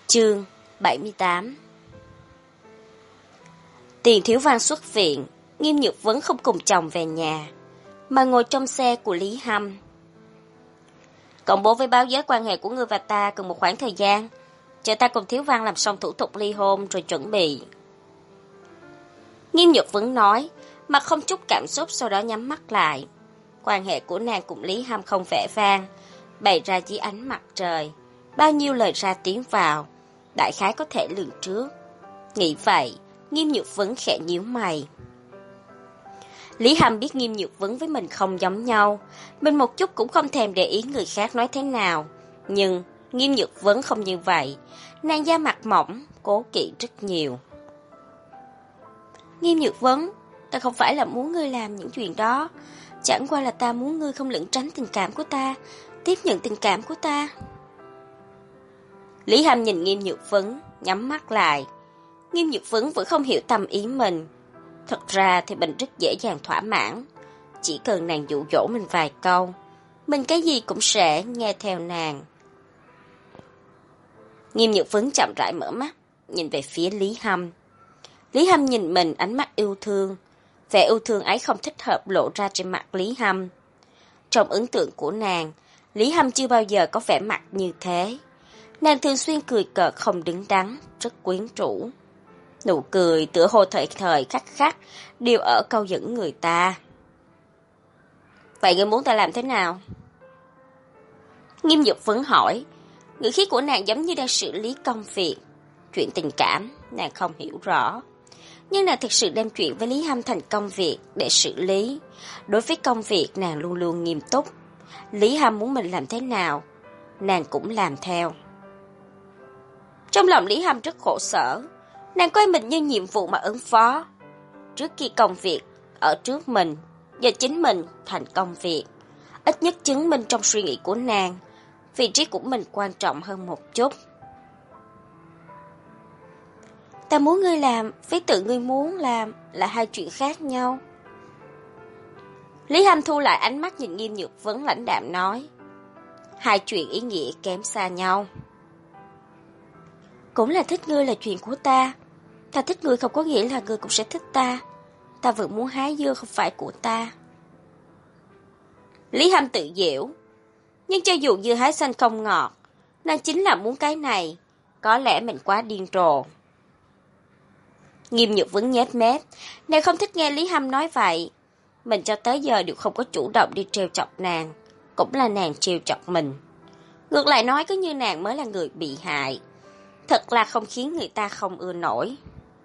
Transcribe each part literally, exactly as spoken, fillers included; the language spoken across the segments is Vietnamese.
Chương bảy mươi tám. Tiền Thiếu Văn xuất viện, Nghiêm Nhược Vấn không cùng chồng về nhà, mà ngồi trong xe của Lý Hâm. Công bố với báo giới quan hệ của ngươi và ta cần một khoảng thời gian, chờ ta cùng Thiếu Văn làm xong thủ tục ly hôn rồi chuẩn bị. Nghiêm Nhược Vấn nói, mà không chút cảm xúc, sau đó nhắm mắt lại. Quan hệ của nàng cùng Lý Hâm không vẻ vang, bày ra dưới ánh mặt trời, bao nhiêu lời ra tiếng vào, đại khái có thể lường trước. Nghĩ vậy, Nghiêm Nhược Vấn khẽ nhíu mày. Lý Hâm biết Nghiêm Nhược Vấn với mình không giống nhau, mình một chút cũng không thèm để ý người khác nói thế nào. Nhưng Nghiêm Nhược Vấn không như vậy, nàng da mặt mỏng, cố kỵ rất nhiều. Nghiêm Nhược Vấn, ta không phải là muốn ngươi làm những chuyện đó, chẳng qua là ta muốn ngươi không lẩn tránh tình cảm của ta, tiếp nhận tình cảm của ta. Lý Hâm nhìn Nghiêm Nhược Vấn, nhắm mắt lại. Nghiêm Nhược Vấn vẫn không hiểu tâm ý mình. Thật ra thì mình rất dễ dàng thỏa mãn. Chỉ cần nàng dụ dỗ mình vài câu, mình cái gì cũng sẽ nghe theo nàng. Nghiêm Nhược Vấn chậm rãi mở mắt, nhìn về phía Lý Hâm. Lý Hâm nhìn mình ánh mắt yêu thương. Vẻ yêu thương ấy không thích hợp lộ ra trên mặt Lý Hâm. Trong ấn tượng của nàng, Lý Hâm chưa bao giờ có vẻ mặt như thế. Nàng thường xuyên cười cợt không đứng đắn, rất quyến rũ. Nụ cười tựa hồ thời thời khắc khắc đều ở câu dẫn người ta. Vậy ngươi muốn ta làm thế nào? Nghiêm Nhược Vấn hỏi. Ngữ khí của nàng giống như đang xử lý công việc. Chuyện tình cảm nàng không hiểu rõ, nhưng nàng thực sự đem chuyện với Lý Hâm thành công việc để xử lý. Đối với công việc nàng luôn luôn nghiêm túc. Lý Hâm muốn mình làm thế nào, nàng cũng làm theo. Trong lòng Lý Hâm rất khổ sở, nàng coi mình như nhiệm vụ mà ứng phó. Trước khi công việc ở trước mình, giờ chính mình thành công việc. Ít nhất chứng minh trong suy nghĩ của nàng, vị trí của mình quan trọng hơn một chút. Ta muốn ngươi làm với tự ngươi muốn làm là hai chuyện khác nhau. Lý Hâm thu lại ánh mắt nhìn Nghiêm Nhược Vấn lãnh đạm nói. Hai chuyện ý nghĩa kém xa nhau. Cũng là thích ngươi là chuyện của ta. Ta thích ngươi không có nghĩa là ngươi cũng sẽ thích ta. Ta vẫn muốn hái dưa không phải của ta. Lý Hâm tự giễu. Nhưng cho dù dưa hái xanh không ngọt, nàng chính là muốn cái này. Có lẽ mình quá điên rồ. Nghiêm Nhược Vấn nhếch mép. Nàng không thích nghe Lý Hâm nói vậy. Mình cho tới giờ đều không có chủ động đi trêu chọc nàng. Cũng là nàng trêu chọc mình. Ngược lại nói cứ như nàng mới là người bị hại. Thật là không khiến người ta không ưa nổi.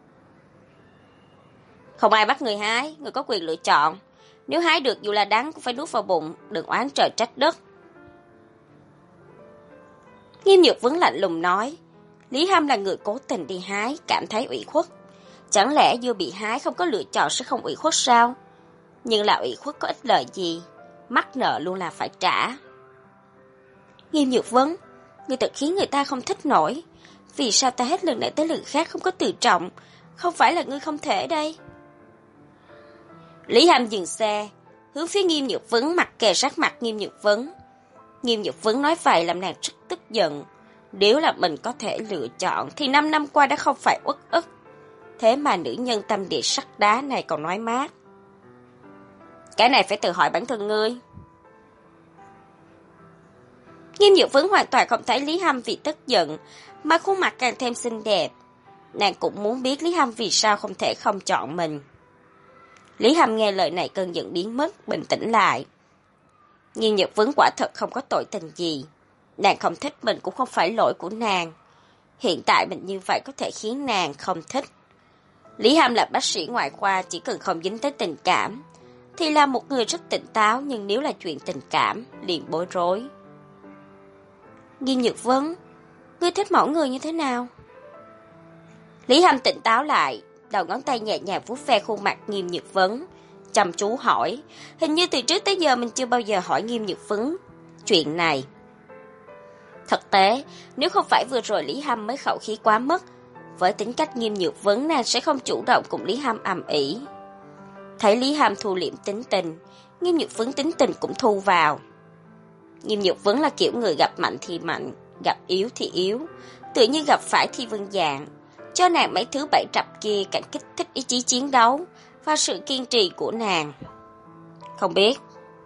Không ai bắt người hái, người có quyền lựa chọn. Nếu hái được dù là đắng cũng phải nuốt vào bụng, đừng oán trời trách đất. Nghiêm Nhược Vấn lạnh lùng nói. Lý Hâm là người cố tình đi hái, cảm thấy ủy khuất. Chẳng lẽ dưa bị hái không có lựa chọn sẽ không ủy khuất sao? Nhưng là ủy khuất có ích lợi gì? Mắc nợ luôn là phải trả. Nghiêm Nhược Vấn, người thật khiến người ta không thích nổi. Vì sao ta hết lần này tới lần khác không có tự trọng? Không phải là ngươi không thể đây. Lý Hâm dừng xe, hướng phía Nghiêm Nhược Vấn, mặt kề sát mặt Nghiêm Nhược Vấn. Nghiêm Nhược Vấn nói vậy làm nàng rất tức giận. Nếu là mình có thể lựa chọn thì năm năm qua đã không phải uất ức. Thế mà nữ nhân tâm địa sắt đá này còn nói mát. Cái này phải tự hỏi bản thân ngươi. Nghiêm Nhược Vấn hoàn toàn không thấy Lý Hâm vì tức giận mà khuôn mặt càng thêm xinh đẹp. Nàng cũng muốn biết Lý Hâm vì sao không thể không chọn mình. Lý Hâm nghe lời này cơn giận biến mất, bình tĩnh lại. Nghiêm Nhược Vấn quả thật không có tội tình gì. Nàng không thích mình cũng không phải lỗi của nàng. Hiện tại mình như vậy có thể khiến nàng không thích. Lý Hâm là bác sĩ ngoại khoa, chỉ cần không dính tới tình cảm thì là một người rất tỉnh táo, nhưng nếu là chuyện tình cảm liền bối rối. Nghiêm Nhược Vấn, ngươi thích mẫu người như thế nào? Lý Hâm tỉnh táo lại, đầu ngón tay nhẹ nhàng vuốt ve khuôn mặt Nghiêm Nhược Vấn, chăm chú hỏi. Hình như từ trước tới giờ mình chưa bao giờ hỏi Nghiêm Nhược Vấn chuyện này. Thực tế, nếu không phải vừa rồi Lý Hâm mới khẩu khí quá mức, với tính cách Nghiêm Nhược Vấn nàng sẽ không chủ động cùng Lý Hâm ầm ĩ. Thấy Lý Hâm thu liễm tính tình, Nghiêm Nhược Vấn tính tình cũng thu vào. Nghiêm Nhược Vấn là kiểu người gặp mạnh thì mạnh, gặp yếu thì yếu, tự như gặp phải Thi Vương Dạng, cho nàng mấy thứ bẫy rập kia càng kích thích ý chí chiến đấu và sự kiên trì của nàng. Không biết.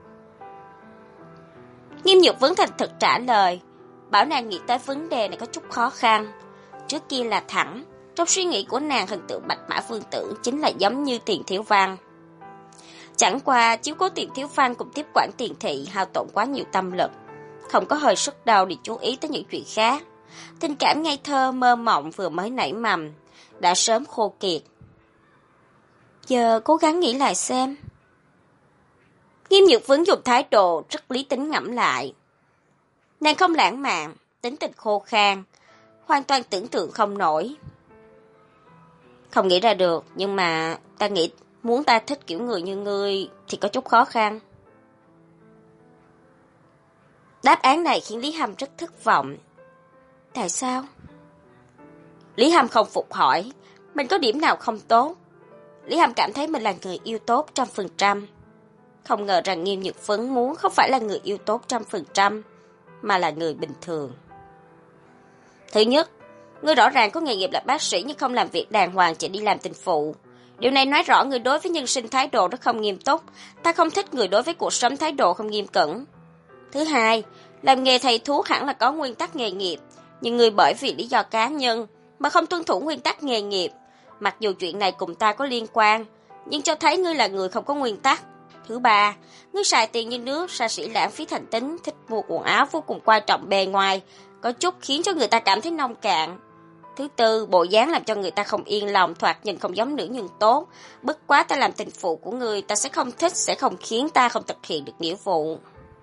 Nghiêm Nhược Vấn thành thực trả lời, bảo nàng nghĩ tới vấn đề này có chút khó khăn. Trước kia là thẳng, trong suy nghĩ của nàng hình tượng Bạch Mã Vương Tử chính là giống như Tiền Thiếu Văn. Chẳng qua chiếu cố Tiền Thiếu Văn cùng tiếp quản Tiền Thị hao tổn quá nhiều tâm lực, không có hơi sức đâu để chú ý tới những chuyện khác. Tình cảm ngây thơ mơ mộng vừa mới nảy mầm, đã sớm khô kiệt. Giờ cố gắng nghĩ lại xem. Nghiêm Nhược Vấn dùng thái độ rất lý tính ngẫm lại. Nàng không lãng mạn, tính tình khô khan, hoàn toàn tưởng tượng không nổi. Không nghĩ ra được, nhưng mà ta nghĩ muốn ta thích kiểu người như ngươi thì có chút khó khăn. Đáp án này khiến Lý Hâm rất thất vọng. Tại sao? Lý Hâm không phục hỏi, mình có điểm nào không tốt? Lý Hâm cảm thấy mình là người yêu tốt trăm phần trăm. Không ngờ rằng Nghiêm Nhược Vấn muốn không phải là người yêu tốt trăm phần trăm, mà là người bình thường. Thứ nhất, ngươi rõ ràng có nghề nghiệp là bác sĩ nhưng không làm việc đàng hoàng, chỉ đi làm tình phụ. Điều này nói rõ người đối với nhân sinh thái độ rất không nghiêm túc. Ta không thích người đối với cuộc sống thái độ không nghiêm cẩn. Thứ hai, làm nghề thầy thuốc hẳn là có nguyên tắc nghề nghiệp, nhưng người bởi vì lý do cá nhân mà không tuân thủ nguyên tắc nghề nghiệp. Mặc dù chuyện này cùng ta có liên quan, nhưng cho thấy ngươi là người không có nguyên tắc. Thứ ba, ngươi xài tiền như nước, xa xỉ lãng phí thành tính, thích mua quần áo vô cùng quan trọng bề ngoài, có chút khiến cho người ta cảm thấy nông cạn. Thứ tư, bộ dáng làm cho người ta không yên lòng, thoạt nhìn không giống nữ nhân tốt. Bất quá ta làm tình phụ của ngươi, ta sẽ không thích, sẽ không khiến ta không thực hiện được nghĩa vụ.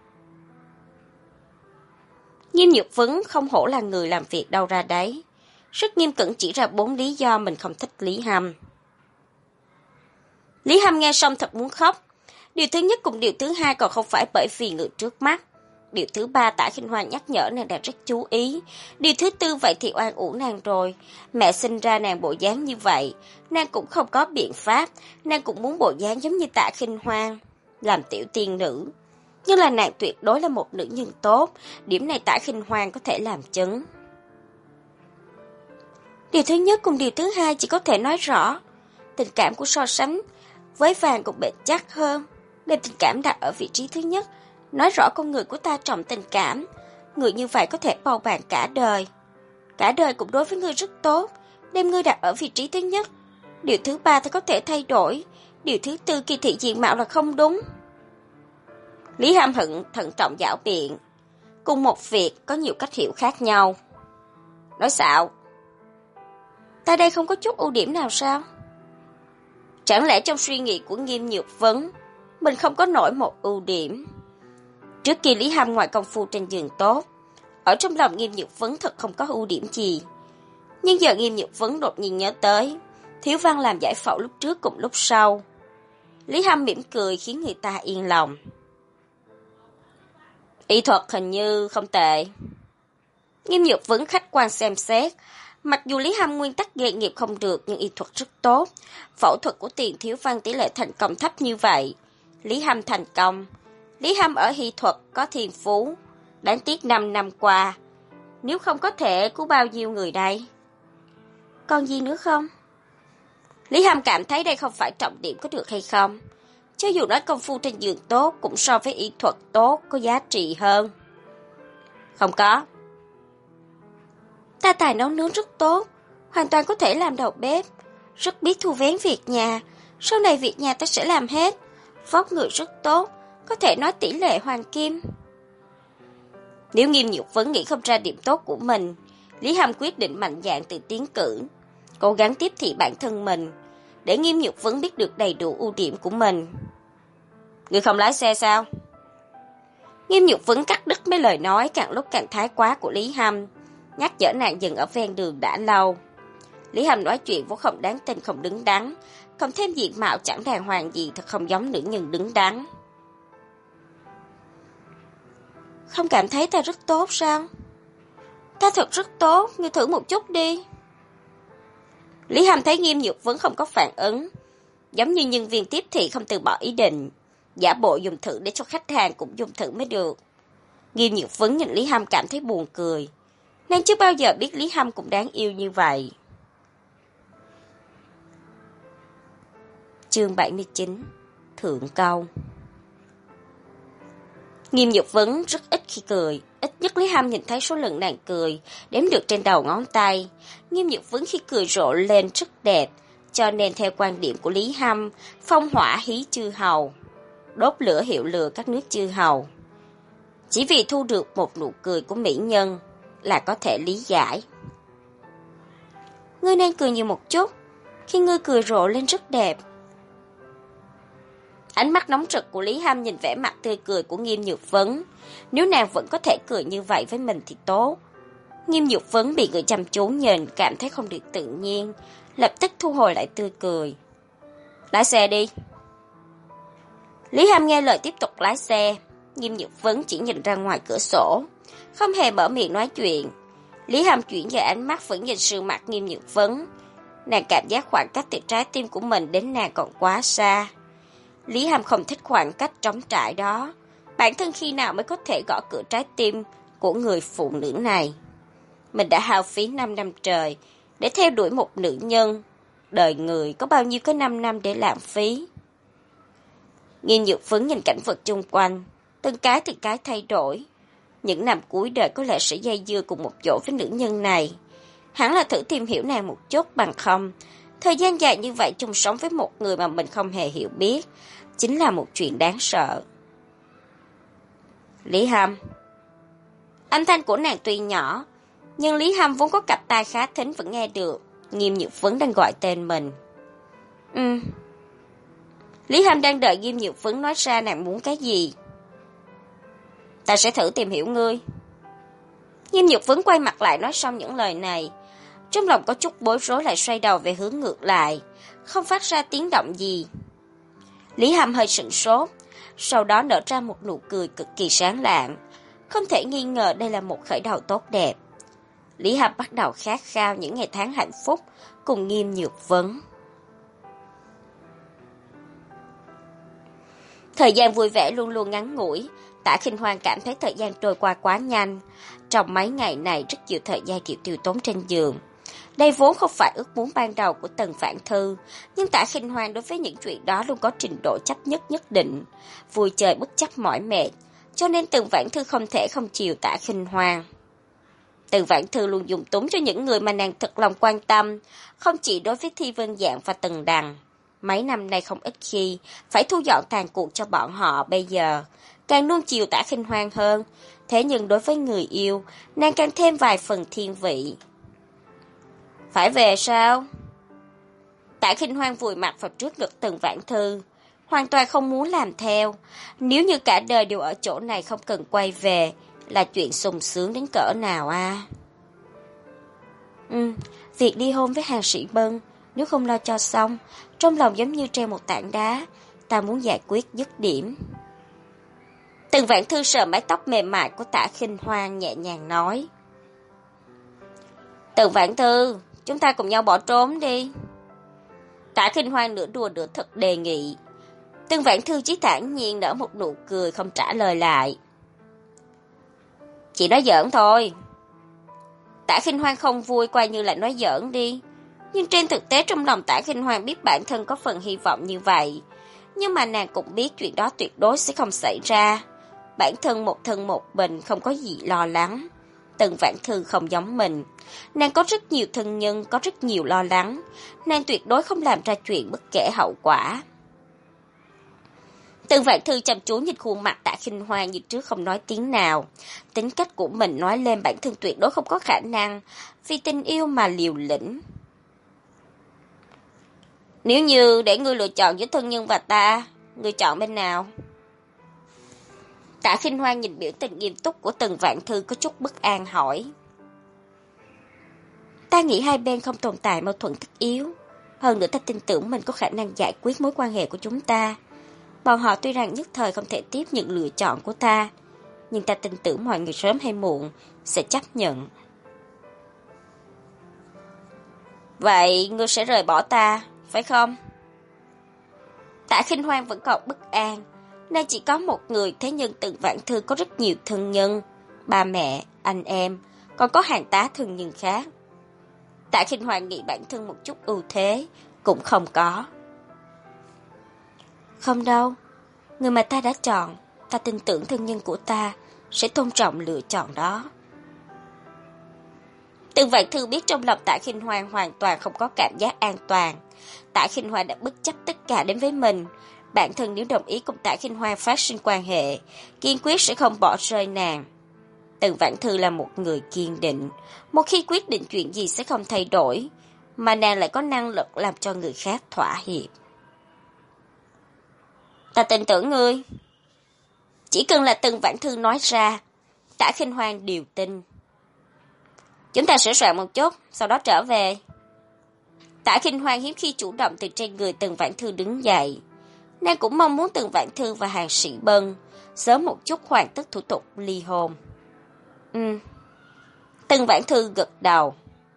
Nghiêm Nhược Vấn không hổ là người làm việc đâu ra đấy. Rất nghiêm cẩn chỉ ra bốn lý do mình không thích Lý Hâm. Lý Hâm nghe xong thật muốn khóc. Điều thứ nhất cùng điều thứ hai còn không phải bởi vì người trước mắt. Điều thứ ba Tạ Khinh Hoa nhắc nhở nàng đã rất chú ý. Điều thứ tư vậy thì oan uổng nàng rồi. Mẹ sinh ra nàng bộ dáng như vậy, nàng cũng không có biện pháp. Nàng cũng muốn bộ dáng giống như Tạ Khinh Hoa, làm tiểu tiên nữ. Nhưng là nàng tuyệt đối là một nữ nhân tốt. Điểm này Tạ Khinh Hoa có thể làm chứng. Điều thứ nhất cùng điều thứ hai chỉ có thể nói rõ tình cảm của so sánh với vàng cũng bền chắc hơn. Đem tình cảm đặt ở vị trí thứ nhất, nói rõ con người của ta trọng tình cảm. Người như vậy có thể bầu bạn cả đời. Cả đời cũng đối với ngươi rất tốt. Đem ngươi đặt ở vị trí thứ nhất. Điều thứ ba thì có thể thay đổi. Điều thứ tư kỳ thị diện mạo là không đúng. Lý Hâm Hận thận trọng giảo biện. Cùng một việc có nhiều cách hiểu khác nhau. Nói xạo. Ta đây không có chút ưu điểm nào sao? Chẳng lẽ trong suy nghĩ của Nghiêm Nhược Vấn, mình không có nổi một ưu điểm? Trước kia Lý Hâm ngoài công phu trên giường tốt, ở trong lòng Nghiêm Nhược Vấn thật không có ưu điểm gì. Nhưng giờ Nghiêm Nhược Vấn đột nhiên nhớ tới, Thiếu Văn làm giải phẫu lúc trước cùng lúc sau. Lý Hâm mỉm cười khiến người ta yên lòng. Y thuật hình như không tệ. Nghiêm Nhược Vấn khách quan xem xét. Mặc dù Lý Hâm nguyên tắc nghề nghiệp không được nhưng y thuật rất tốt. Phẫu thuật của Tiền Thiếu Văn tỷ lệ thành công thấp như vậy. Lý Hâm thành công. Lý Hâm ở y thuật có thiên phú. Đáng tiếc năm năm qua, nếu không có thể cứu bao nhiêu người đây? Còn gì nữa không? Lý Hâm cảm thấy đây không phải trọng điểm có được hay không. Cho dù nói công phu trên giường tốt cũng so với y thuật tốt có giá trị hơn. Không có. Ta tài nấu nướng rất tốt, hoàn toàn có thể làm đầu bếp, rất biết thu vén việc nhà, sau này việc nhà ta sẽ làm hết, vóc người rất tốt, có thể nói tỷ lệ hoàng kim. Nếu Nghiêm Nhược Vấn nghĩ không ra điểm tốt của mình, Lý Hâm quyết định mạnh dạn tự tiến cử, cố gắng tiếp thị bản thân mình, để Nghiêm Nhược Vấn biết được đầy đủ ưu điểm của mình. Người không lái xe sao? Nghiêm Nhược Vấn cắt đứt mấy lời nói càng lúc càng thái quá của Lý Hâm, nhắc nhở nàng dừng ở ven đường đã lâu. Lý Hâm nói chuyện vốn không đáng tin không đứng đắn, cộng thêm diện mạo chẳng đàng hoàng gì thật không giống nữ nhân đứng đắn. Không cảm thấy ta rất tốt sao? Ta thật rất tốt, ngươi thử một chút đi. Lý Hâm thấy Nghiêm Nhược Vấn không có phản ứng, giống như nhân viên tiếp thị không từ bỏ ý định, giả bộ dùng thử để cho khách hàng cũng dùng thử mới được. Nghiêm Nhược Vấn nhìn Lý Hâm cảm thấy buồn cười. Nàng chưa bao giờ biết Lý Hâm cũng đáng yêu như vậy. Chương bảy mươi chín. Thượng câu. Nghiêm Nhược Vấn rất ít khi cười, ít nhất Lý Hâm nhìn thấy số lần nàng cười, đếm được trên đầu ngón tay. Nghiêm Nhược Vấn khi cười rộ lên rất đẹp, cho nên theo quan điểm của Lý Hâm, phong hỏa hí chư hầu, đốt lửa hiệu lừa các nước chư hầu. Chỉ vì thu được một nụ cười của mỹ nhân là có thể lý giải. Ngươi nên cười nhiều một chút, khi ngươi cười rộ lên rất đẹp. Ánh mắt nóng rực của Lý Hâm nhìn vẻ mặt tươi cười của Nghiêm Nhược Vấn. Nếu nàng vẫn có thể cười như vậy với mình thì tốt. Nghiêm Nhược Vấn bị người chăm chú nhìn, cảm thấy không được tự nhiên, lập tức thu hồi lại tươi cười. Lái xe đi. Lý Hâm nghe lời tiếp tục lái xe. Nghiêm Nhược Vấn chỉ nhìn ra ngoài cửa sổ, không hề mở miệng nói chuyện. Lý Hâm chuyển về ánh mắt vẫn nhìn sườn mặt Nghiêm Nhược Vấn. Nàng cảm giác khoảng cách từ trái tim của mình đến nàng còn quá xa. Lý Hâm không thích khoảng cách trống trải đó. Bản thân khi nào mới có thể gõ cửa trái tim của người phụ nữ này? Mình đã hao phí năm năm trời để theo đuổi một nữ nhân. Đời người có bao nhiêu cái năm năm để lãng phí? Nghiêm Nhược Vấn nhìn cảnh vật chung quanh, từng cái từng cái thay đổi. Những năm cuối đời có lẽ sẽ dây dưa cùng một chỗ với nữ nhân này. Hẳn là thử tìm hiểu nàng một chút, bằng không thời gian dài như vậy chung sống với một người mà mình không hề hiểu biết, chính là một chuyện đáng sợ. Lý Hâm. Âm thanh của nàng tuy nhỏ, nhưng Lý Hâm vốn có cặp tai khá thính vẫn nghe được. Nghiêm Nhược Vấn đang gọi tên mình. Ừ. Lý Hâm đang đợi Nghiêm Nhược Vấn nói ra nàng muốn cái gì. Ta sẽ thử tìm hiểu ngươi. Nghiêm Nhược Vấn quay mặt lại nói xong những lời này. Trong lòng có chút bối rối lại xoay đầu về hướng ngược lại, không phát ra tiếng động gì. Lý Hâm hơi sửng sốt, sau đó nở ra một nụ cười cực kỳ sáng lạng. Không thể nghi ngờ đây là một khởi đầu tốt đẹp. Lý Hâm bắt đầu khát khao những ngày tháng hạnh phúc cùng Nghiêm Nhược Vấn. Thời gian vui vẻ luôn luôn ngắn ngủi. Tả Khinh Hoan cảm thấy thời gian trôi qua quá nhanh. Trong mấy ngày này rất nhiều thời gian chịu tiêu tốn trên giường. Đây vốn không phải ước muốn ban đầu của Tần Vãn Thư, nhưng Tả Khinh Hoan đối với những chuyện đó luôn có trình độ chấp nhất nhất định, vui chơi bất chấp mỏi mệt, cho nên Tần Vãn Thư không thể không chiều Tả Khinh Hoan. Tần Vãn Thư luôn dùng túng cho những người mà nàng thật lòng quan tâm, không chỉ đối với Thi Vân Dạng và Tần Đằng. Mấy năm nay không ít khi phải thu dọn tàn cuộc cho bọn họ, bây giờ càng nuông chiều Tả Khinh Hoan hơn. Thế nhưng đối với người yêu, nàng càng thêm vài phần thiên vị. Phải về sao? Tả Khinh Hoan vùi mặt vào trước ngực Tần Vãn Thư, hoàn toàn không muốn làm theo. Nếu như cả đời đều ở chỗ này không cần quay về, là chuyện sung sướng đến cỡ nào à? Ừ, việc ly hôn với Hàn Sĩ Bân, nếu không lo cho xong, trong lòng giống như treo một tảng đá, ta muốn giải quyết dứt điểm. Tần Vãn Thư sờ mái tóc mềm mại của Tả Khinh Hoan nhẹ nhàng nói. Tần Vãn Thư, chúng ta cùng nhau bỏ trốn đi. Tả Khinh Hoan nửa đùa nửa thật đề nghị. Tần Vãn Thư chỉ thản nhiên nở một nụ cười không trả lời lại. Chỉ nói giỡn thôi. Tả Khinh Hoan không vui coi như là nói giỡn đi. Nhưng trên thực tế trong lòng Tả Khinh Hoan biết bản thân có phần hy vọng như vậy. Nhưng mà nàng cũng biết chuyện đó tuyệt đối sẽ không xảy ra. Bản thân một thân một mình không có gì lo lắng. Tần Vãn Thư không giống mình. Nàng có rất nhiều thân nhân, có rất nhiều lo lắng. Nàng tuyệt đối không làm ra chuyện bất kể hậu quả. Tần Vãn Thư chăm chú nhìn khuôn mặt Tả Khinh Hoan như trước không nói tiếng nào. Tính cách của mình nói lên bản thân tuyệt đối không có khả năng vì tình yêu mà liều lĩnh. Nếu như để ngươi lựa chọn giữa thân nhân và ta, ngươi chọn bên nào? Tả Khinh Hoan nhìn biểu tình nghiêm túc của Tần Vãn Thư có chút bất an hỏi. Ta nghĩ hai bên không tồn tại mâu thuẫn tất yếu. Hơn nữa ta tin tưởng mình có khả năng giải quyết mối quan hệ của chúng ta. Bọn họ tuy rằng nhất thời không thể tiếp nhận lựa chọn của ta, nhưng ta tin tưởng mọi người sớm hay muộn sẽ chấp nhận. Vậy ngươi sẽ rời bỏ ta, phải không? Tả Khinh Hoan vẫn còn bất an. Nàng chỉ có một người, thế nhưng Tần Vãn Thư có rất nhiều thân nhân, ba mẹ, anh em, còn có hàng tá thương nhân khác. Tạ Khinh Hoàng nghĩ bản thân một chút ưu thế cũng không có. Không đâu, người mà ta đã chọn, ta tin tưởng thân nhân của ta sẽ tôn trọng lựa chọn đó. Từng Vạn Thư biết trong lòng Tạ Khinh Hoàng hoàn toàn không có cảm giác an toàn. Tạ Khinh Hoàng đã bất chấp tất cả đến với mình. Bản thân nếu đồng ý cùng Tạ Khinh Hoàng phát sinh quan hệ, kiên quyết sẽ không bỏ rơi nàng. Từng Vạn Thư là một người kiên định, một khi quyết định chuyện gì sẽ không thay đổi, mà nàng lại có năng lực làm cho người khác thỏa hiệp. Ta tin tưởng ngươi. Chỉ cần là Từng Vạn Thư nói ra, Tạ Khinh Hoàng đều tin. Chúng ta sửa soạn một chút, sau đó trở về. Tạ Khinh Hoàng hiếm khi chủ động từ trên người Từng Vạn Thư đứng dậy. Nàng cũng mong muốn Từng Vạn Thư và Hàn Sĩ Bân sớm một chút hoàn tất thủ tục ly hôn. Ừ. Từng Vạn Thư gật đầu.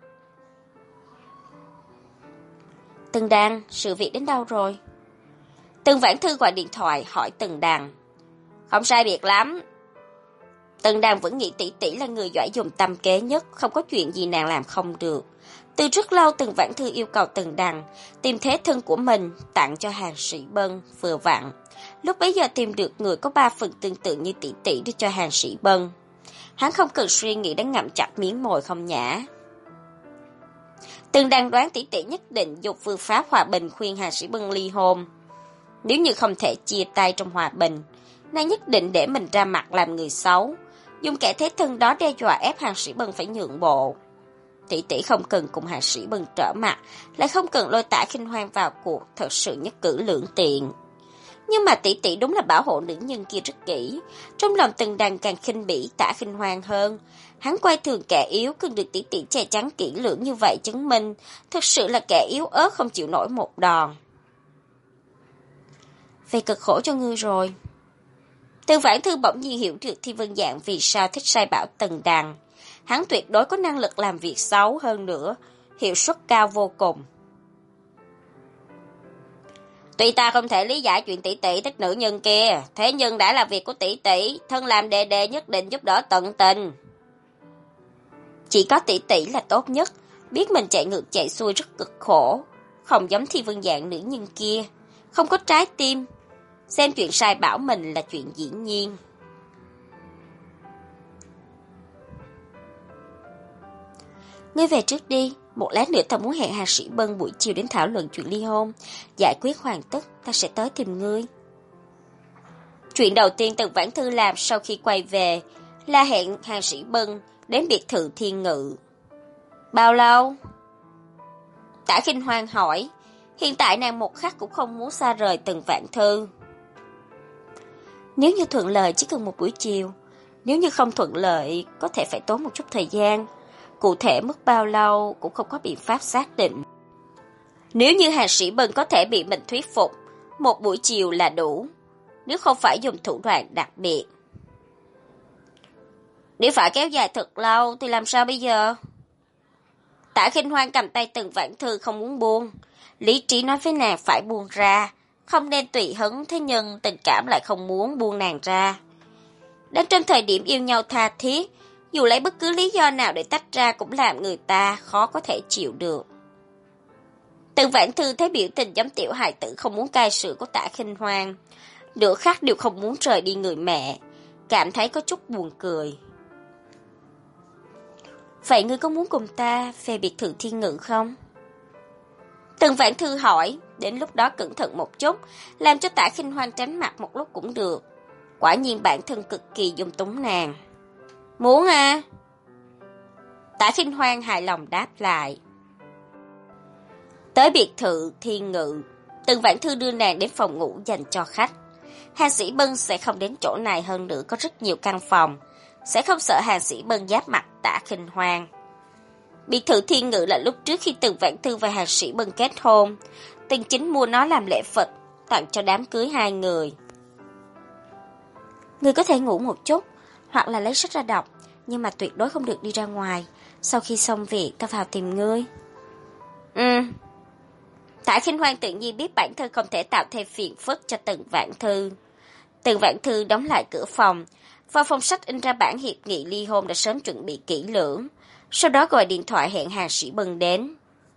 Từng Đàn, sự việc đến đâu rồi? Từng Vạn Thư gọi điện thoại hỏi Từng Đàn. Không sai biệt lắm. Từng Đàn vẫn nghĩ tỷ tỷ là người giỏi dùng tâm kế nhất, không có chuyện gì nàng làm không được. Từ rất lâu Từng Vạn Thư yêu cầu Từng Đàn tìm thế thân của mình tặng cho Hàn Sĩ Bân vừa vặn. Lúc bấy giờ tìm được người có ba phần tương tự như tỷ tỷ đưa cho Hàn Sĩ Bân. Hắn không cần suy nghĩ đã ngậm chặt miếng mồi không nhả. Từng Đàn đoán tỷ tỷ nhất định dùng phương pháp hòa bình khuyên Hàn Sĩ Bân ly hôn. Nếu như không thể chia tay trong hòa bình, nàng nhất định để mình ra mặt làm người xấu, dùng kẻ thế thân đó đe dọa ép Hàn Sĩ Bân phải nhượng bộ. Tỷ tỷ không cần cùng Hàn Sĩ Bân trở mặt, lại không cần lôi Tạ Khinh Hoàng vào cuộc, thật sự nhất cử lưỡng tiện. Nhưng mà tỷ tỷ đúng là bảo hộ nữ nhân kia rất kỹ, trong lòng Từng Đàn càng khinh bỉ Tạ Khinh Hoàng hơn. Hắn quay thường kẻ yếu, cần được tỷ tỷ che chắn kỹ lưỡng như vậy chứng minh, thật sự là kẻ yếu ớt không chịu nổi một đòn. Về cực khổ cho ngươi rồi. Từng Vạn Thư bỗng nhiên hiểu được Thi Vân Dạng vì sao thích sai bảo Từng Đàn. Hắn tuyệt đối có năng lực làm việc xấu hơn nữa, hiệu suất cao vô cùng. Tuy ta không thể lý giải chuyện tỷ tỷ thích nữ nhân kia, thế nhưng đã là việc của tỷ tỷ, thân làm đệ đệ nhất định giúp đỡ tận tình. Chỉ có tỷ tỷ là tốt nhất, biết mình chạy ngược chạy xuôi rất cực khổ, không giống Thi Vân Dạng nữ nhân kia, không có trái tim, xem chuyện sai bảo mình là chuyện dĩ nhiên. Ngươi về trước đi, một lát nữa ta muốn hẹn Hàn Sĩ Bân buổi chiều đến thảo luận chuyện ly hôn, giải quyết hoàn tất, ta sẽ tới tìm ngươi. Chuyện đầu tiên Từng Vãn Thư làm sau khi quay về là hẹn Hàn Sĩ Bân đến biệt thự Thiên Ngự. Bao lâu? Tạ Khinh Hoàng hỏi, hiện tại nàng một khắc cũng không muốn xa rời Từng Vãn Thư. Nếu như thuận lợi chỉ cần một buổi chiều, nếu như không thuận lợi có thể phải tốn một chút thời gian. Cụ thể mất bao lâu cũng không có biện pháp xác định. Nếu như Hàn Sĩ Bân có thể bị mình thuyết phục, một buổi chiều là đủ, nếu không phải dùng thủ đoạn đặc biệt. Nếu phải kéo dài thật lâu thì làm sao bây giờ? Tạ Khinh Hoàng cầm tay Từng Vãn Thư không muốn buông. Lý trí nói với nàng phải buông ra, không nên tùy hứng, thế nhưng tình cảm lại không muốn buông nàng ra. Đến trong thời điểm yêu nhau tha thiết, dù lấy bất cứ lý do nào để tách ra cũng làm người ta khó có thể chịu được. Từng Vãn Thư thấy biểu tình giống tiểu hài tử không muốn cai sữa của Tạ Khinh Hoàng, nửa khắc đều không muốn rời đi người mẹ, cảm thấy có chút buồn cười. Vậy ngươi có muốn cùng ta về biệt thự Thiên Ngự không? Từng Vãn Thư hỏi, đến lúc đó cẩn thận một chút, làm cho Tạ Khinh Hoàng tránh mặt một lúc cũng được. Quả nhiên bản thân cực kỳ dung túng nàng. Muốn à? Tạ Khinh Hoàng hài lòng đáp lại. Tới biệt thự Thiên Ngự, Từng Vãn Thư đưa nàng đến phòng ngủ dành cho khách. Hàn Sĩ Bân sẽ không đến chỗ này, hơn nữa có rất nhiều căn phòng, sẽ không sợ Hàn Sĩ Bân giáp mặt Tạ Khinh Hoàng. Biệt thự Thiên Ngự là lúc trước khi Từng Vãn Thư và Hàn Sĩ Bân kết hôn, Từng Chính mua nó làm lễ vật tặng cho đám cưới hai người. Người có thể ngủ một chút, hoặc là lấy sách ra đọc, nhưng mà tuyệt đối không được đi ra ngoài. Sau khi xong việc, ta vào tìm ngươi. Ừ. Tạ Khinh Hoàng tự nhiên biết bản thân không thể tạo thêm phiền phức cho Từng Vãn Thư. Từng Vãn Thư đóng lại cửa phòng, vào phòng sách in ra bản hiệp nghị ly hôn đã sớm chuẩn bị kỹ lưỡng, sau đó gọi điện thoại hẹn Hà Sĩ Bân đến.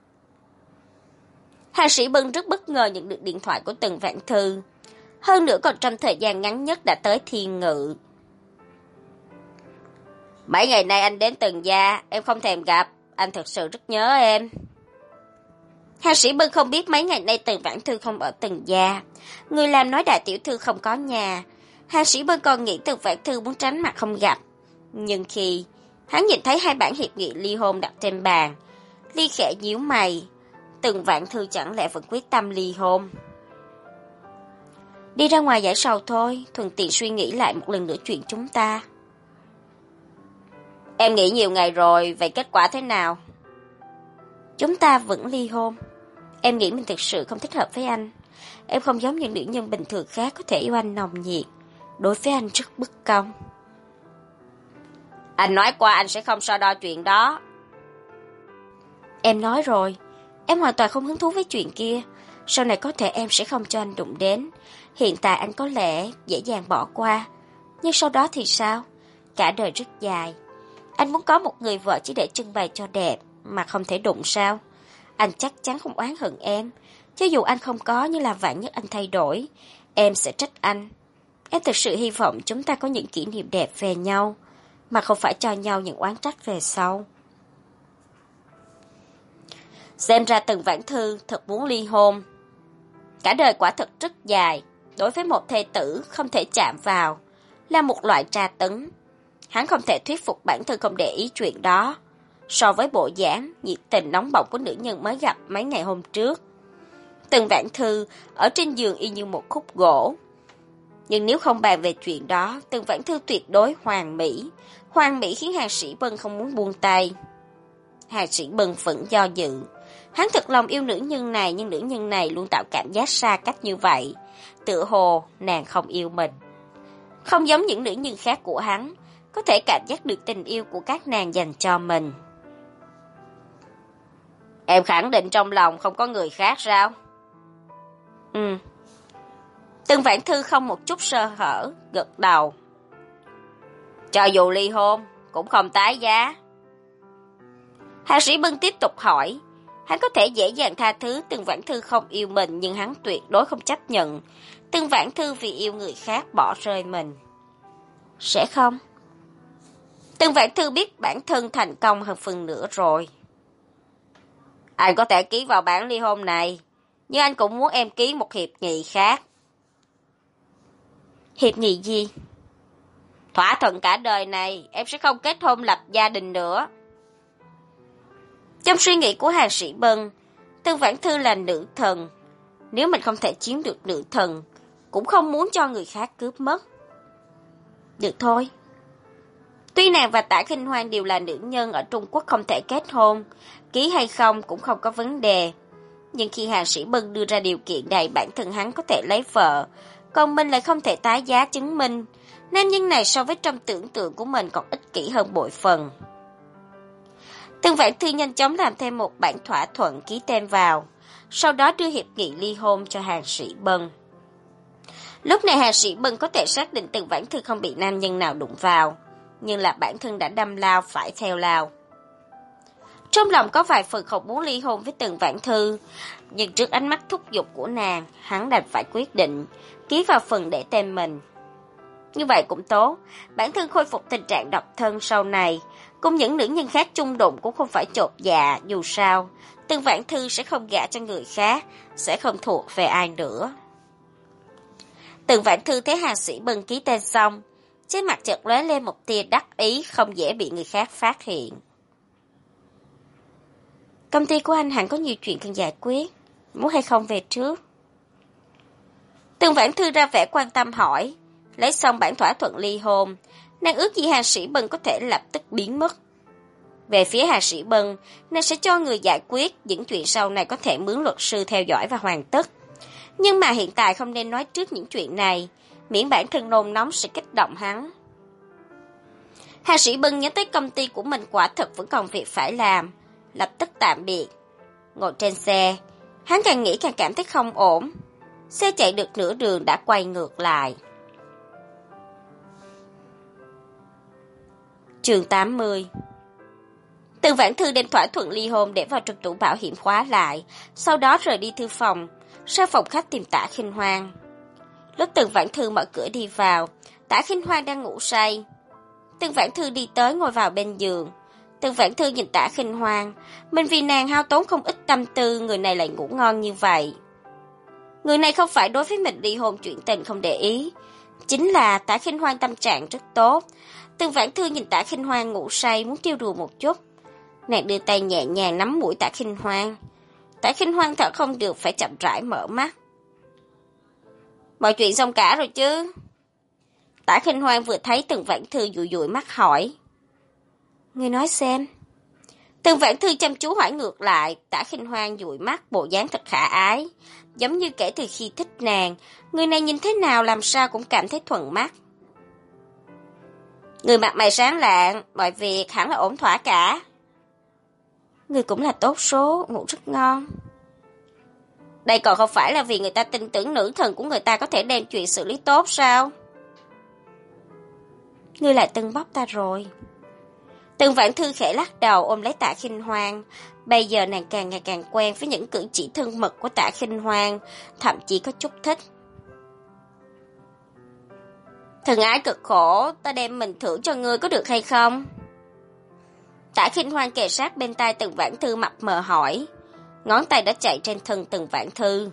Hà Sĩ Bân rất bất ngờ nhận được điện thoại của Tần Vãn Thư, hơn nữa còn trong thời gian ngắn nhất đã tới Thiên Ngự. Mấy ngày nay anh đến Tần gia, em không thèm gặp, anh thật sự rất nhớ em. Hà Sĩ Bân không biết mấy ngày nay Tần Vãn Thư không ở Tần gia, người làm nói đại tiểu thư không có nhà. Hà Sĩ Bân còn nghĩ Tần Vãn Thư muốn tránh mặt không gặp, nhưng khi hắn nhìn thấy hai bản hiệp nghị ly hôn đặt trên bàn, Ly khẽ nhíu mày. Tần Vãn Thư chẳng lẽ vẫn quyết tâm ly hôn? Đi ra ngoài giải sầu thôi, thuận tiện suy nghĩ lại một lần nữa chuyện chúng ta. Em nghĩ nhiều ngày rồi, vậy kết quả thế nào? Chúng ta vẫn ly hôn. Em nghĩ mình thực sự không thích hợp với anh. Em không giống những nữ nhân bình thường khác có thể yêu anh nồng nhiệt. Đối với anh rất bất công. Anh nói qua anh sẽ không so đo chuyện đó. Em nói rồi, em hoàn toàn không hứng thú với chuyện kia. Sau này có thể em sẽ không cho anh đụng đến. Hiện tại anh có lẽ dễ dàng bỏ qua, nhưng sau đó thì sao? Cả đời rất dài. Anh muốn có một người vợ chỉ để trưng bày cho đẹp, mà không thể đụng sao? Anh chắc chắn không oán hận em. Cho dù anh không có, nhưng là vạn nhất anh thay đổi, em sẽ trách anh. Em thực sự hy vọng chúng ta có những kỷ niệm đẹp về nhau, mà không phải cho nhau những oán trách về sau. Xem ra Tần Vãn Thư thật muốn ly hôn. Cả đời quả thật rất dài, đối với một thê tử không thể chạm vào, là một loại tra tấn. Hắn không thể thuyết phục bản thân không để ý chuyện đó. So với bộ dáng, nhiệt tình nóng bỏng của nữ nhân mới gặp mấy ngày hôm trước, Tần Vãn Thư ở trên giường y như một khúc gỗ. Nhưng nếu không bàn về chuyện đó, Tần Vãn Thư tuyệt đối hoàn mỹ. Hoàn mỹ khiến Hà Sĩ Bân không muốn buông tay. Hà Sĩ Bân vẫn do dự. Hắn thật lòng yêu nữ nhân này, nhưng nữ nhân này luôn tạo cảm giác xa cách như vậy. Tựa hồ nàng không yêu mình. Không giống những nữ nhân khác của hắn, có thể cảm giác được tình yêu của các nàng dành cho mình. Em khẳng định trong lòng không có người khác sao? Ừ. Tần Vãn Thư không một chút sơ hở, gật đầu. Cho dù ly hôn, cũng không tái giá. Hà Sĩ Bân tiếp tục hỏi. Hắn có thể dễ dàng tha thứ Tần Vãn Thư không yêu mình, nhưng hắn tuyệt đối không chấp nhận Tần Vãn Thư vì yêu người khác bỏ rơi mình. Sẽ không. Tần Vãn Thư biết bản thân thành công hơn phần nữa rồi. Anh có thể ký vào bản ly hôn này, nhưng anh cũng muốn em ký một hiệp nghị khác. Hiệp nghị gì? Thỏa thuận cả đời này em sẽ không kết hôn lập gia đình nữa. Trong suy nghĩ của Hà Sĩ Bân, Tần Vãn Thư là nữ thần. Nếu mình không thể chiếm được nữ thần, cũng không muốn cho người khác cướp mất. Được thôi. Tuy nàng và Tả Khinh Hoan đều là nữ nhân ở Trung Quốc không thể kết hôn, ký hay không cũng không có vấn đề. Nhưng khi Hà Sĩ Bân đưa ra điều kiện này, bản thân hắn có thể lấy vợ, còn mình lại không thể tái giá chứng minh. Nam nhân này so với trong tưởng tượng của mình còn ích kỷ hơn bội phần. Tần Vãn Thư nhanh chóng làm thêm một bản thỏa thuận ký tên vào, sau đó đưa hiệp nghị ly hôn cho Hà Sĩ Bân. Lúc này Hà Sĩ Bân có thể xác định Tần Vãn Thư không bị nam nhân nào đụng vào, nhưng là bản thân đã đâm lao phải theo lao. Trong lòng có vài phần không muốn ly hôn với Tần Vãn Thư, nhưng trước ánh mắt thúc giục của nàng, hắn đành phải quyết định ký vào phần để tên mình. Như vậy cũng tốt, bản thân khôi phục tình trạng độc thân sau này, cùng những nữ nhân khác chung đụng cũng không phải chột dạ, dù sao, Tần Vãn Thư sẽ không gả cho người khác, sẽ không thuộc về ai nữa. Tần Vãn Thư thấy Hà Sĩ Bân ký tên xong, trên mặt chợt lóe lên một tia đắc ý không dễ bị người khác phát hiện. Công ty của anh hẳn có nhiều chuyện cần giải quyết, muốn hay không về trước? Tần Vãn Thư ra vẻ quan tâm hỏi, lấy xong bản thỏa thuận ly hôn, nàng ước gì Hà Sĩ Bân có thể lập tức biến mất. Về phía Hà Sĩ Bân, nàng sẽ cho người giải quyết, những chuyện sau này có thể mướn luật sư theo dõi và hoàn tất. Nhưng mà hiện tại không nên nói trước những chuyện này, miễn bản thân nôn nóng sẽ kích động hắn. Hà Sĩ Bân nhớ tới công ty của mình quả thật vẫn còn việc phải làm, lập tức tạm biệt. Ngồi trên xe, hắn càng nghĩ càng cảm thấy không ổn. Xe chạy được nửa đường đã quay ngược lại. Chương tám mươi. Từ Vãn Thư đem thỏa thuận ly hôn để vào trong tủ bảo hiểm khóa lại, sau đó rời đi thư phòng, sang phòng khách tìm Tả Khinh Hoan. Lúc Từ Vãn Thư mở cửa đi vào, Tả Khinh Hoan đang ngủ say. Từ Vãn Thư đi tới ngồi vào bên giường. Từ Vãn Thư nhìn Tả Khinh Hoan, mình vì nàng hao tốn không ít tâm tư, người này lại ngủ ngon như vậy. Người này không phải đối với mình ly hôn chuyện tình không để ý, chính là Tả Khinh Hoan tâm trạng rất tốt. Từ Vãn Thư nhìn Tả Khinh Hoan ngủ say muốn trêu đùa một chút. Nàng đưa tay nhẹ nhàng nắm mũi Tả Khinh Hoan. Tả Khinh Hoan thở không được phải chậm rãi mở mắt. Mọi chuyện xong cả rồi chứ? Tả Khinh Hoan vừa thấy Từ Vãn Thư dụi dụi mắt hỏi. Ngươi nói xem. Từ Vãn Thư chăm chú hỏi ngược lại. Tả Khinh Hoan dụi mắt bộ dáng thật khả ái, giống như kể từ khi thích nàng, người này nhìn thế nào làm sao cũng cảm thấy thuận mắt. Người mặt mày sáng lạng, mọi việc hẳn là ổn thỏa cả. Người cũng là tốt số, ngủ rất ngon. Đây còn không phải là vì người ta tin tưởng nữ thần của người ta có thể đem chuyện xử lý tốt sao? Ngươi lại tưng bóc ta rồi. Từ Vãn Thư khẽ lắc đầu ôm lấy Tả Khinh Hoan. Bây giờ nàng càng ngày càng quen với những cử chỉ thân mật của Tả Khinh Hoan, thậm chí có chút thích. Thần ái cực khổ, ta đem mình thưởng cho ngươi có được hay không? Tả Khinh Hoan kề sát bên tai Từ Vãn Thư mập mờ hỏi. Ngón tay đã chạy trên thân Từ Vãn Thư.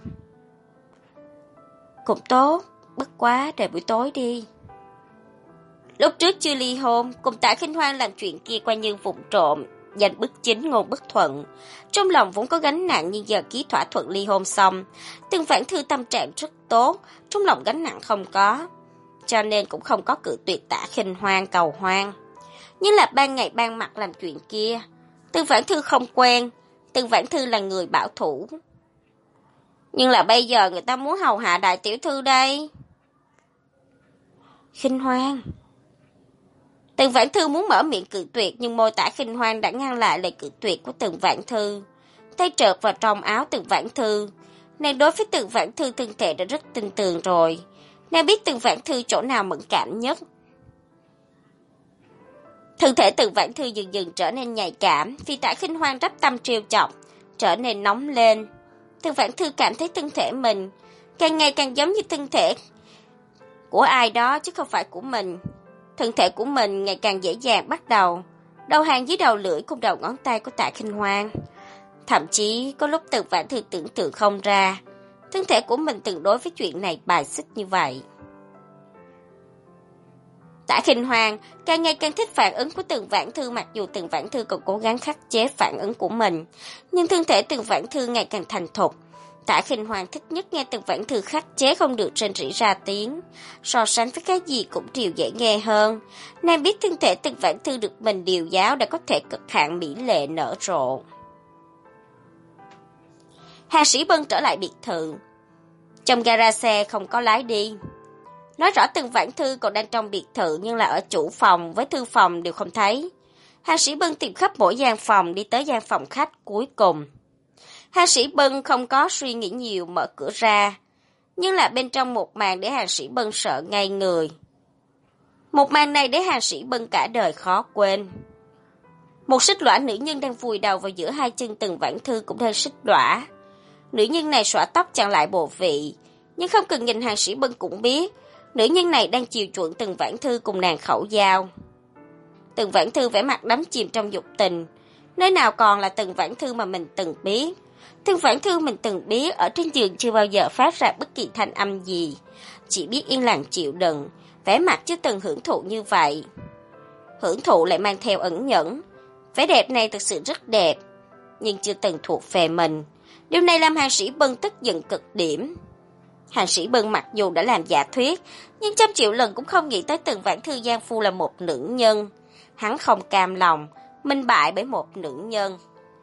Cũng tốt, bất quá để buổi tối đi. Lúc trước chưa ly hôn, cùng Tả Khinh Hoan làm chuyện kia qua như vụng trộm, danh bất chính ngôn bất thuận. Trong lòng vốn có gánh nặng, nhưng giờ ký thỏa thuận ly hôn xong, Từ Vãn Thư tâm trạng rất tốt, trong lòng gánh nặng không có, cho nên cũng không có cự tuyệt Tả Khinh Hoan cầu hoan. Nhưng là ban ngày ban mặt làm chuyện kia, Từ Vãn Thư không quen. Từ Vãn Thư là người bảo thủ. Nhưng là bây giờ người ta muốn hầu hạ đại tiểu thư đây. Khinh Hoan. Từ Vãn Thư muốn mở miệng cự tuyệt, nhưng môi Tả Khinh Hoan đã ngăn lại lời cự tuyệt của Từ Vãn Thư. Tay trợt vào trong áo Từ Vãn Thư. Nàng đối với Từ Vãn Thư thân thể đã rất tin tưởng rồi. Nàng biết Từ Vãn Thư chỗ nào mẫn cảm nhất. Thân thể Từ Vãn Thư dần dần trở nên nhạy cảm, vì Tả Khinh Hoan rắp tâm trêu chọc, trở nên nóng lên. Từ Vãn Thư cảm thấy thân thể mình càng ngày càng giống như thân thể của ai đó chứ không phải của mình. Thân thể của mình ngày càng dễ dàng bắt đầu đầu hàng dưới đầu lưỡi cùng đầu ngón tay của Tả Khinh Hoan. Thậm chí có lúc Từ Vãn Thư tưởng tượng không ra thân thể của mình từng đối với chuyện này bài xích như vậy. Tả Khinh Hoan càng ngày càng thích phản ứng của Từ Vãn Thư, mặc dù Từ Vãn Thư còn cố gắng khắc chế phản ứng của mình, nhưng thân thể Từ Vãn Thư ngày càng thành thục. Tả Khinh Hoan thích nhất nghe Từ Vãn Thư khắc chế không được rên rỉ ra tiếng, so sánh với cái gì cũng đều dễ nghe hơn. Nàng biết thân thể Từ Vãn Thư được mình điều giáo đã có thể cực hạn mỹ lệ nở rộ. Hà Sĩ Bân trở lại biệt thự. Trong gara xe không có lái đi. Nói rõ Từ Vãn Thư còn đang trong biệt thự, nhưng là ở chủ phòng với thư phòng đều không thấy. Hà Sĩ Bân tìm khắp mỗi gian phòng, đi tới gian phòng khách cuối cùng. Hà Sĩ Bân không có suy nghĩ nhiều mở cửa ra, nhưng là bên trong một màn để Hà Sĩ Bân sợ ngay người. Một màn này để Hà Sĩ Bân cả đời khó quên. Một xích lõa nữ nhân đang vùi đầu vào giữa hai chân Từ Vãn Thư cũng đang xích lõa. Nữ nhân này xõa tóc chặn lại bộ vị, nhưng không cần nhìn Hà Sĩ Bân cũng biết, nữ nhân này đang chiều chuộng Từ Vãn Thư cùng nàng khẩu giao. Từ Vãn Thư vẻ mặt đắm chìm trong dục tình, nơi nào còn là Từ Vãn Thư mà mình từng biết. Từ Vãn Thư mình từng biết ở trên giường chưa bao giờ phát ra bất kỳ thanh âm gì, chỉ biết yên lặng chịu đựng, vẻ mặt chưa từng hưởng thụ như vậy. Hưởng thụ lại mang theo ẩn nhẫn. Vẻ đẹp này thực sự rất đẹp, nhưng chưa từng thuộc về mình. Điều này làm Hà Sĩ Bân tức giận cực điểm. Hà Sĩ Bân mặc dù đã làm giả thuyết, nhưng trăm triệu lần cũng không nghĩ tới Từ Vãn Thư giang phu là một nữ nhân. Hắn không cam lòng mình bại bởi một nữ nhân.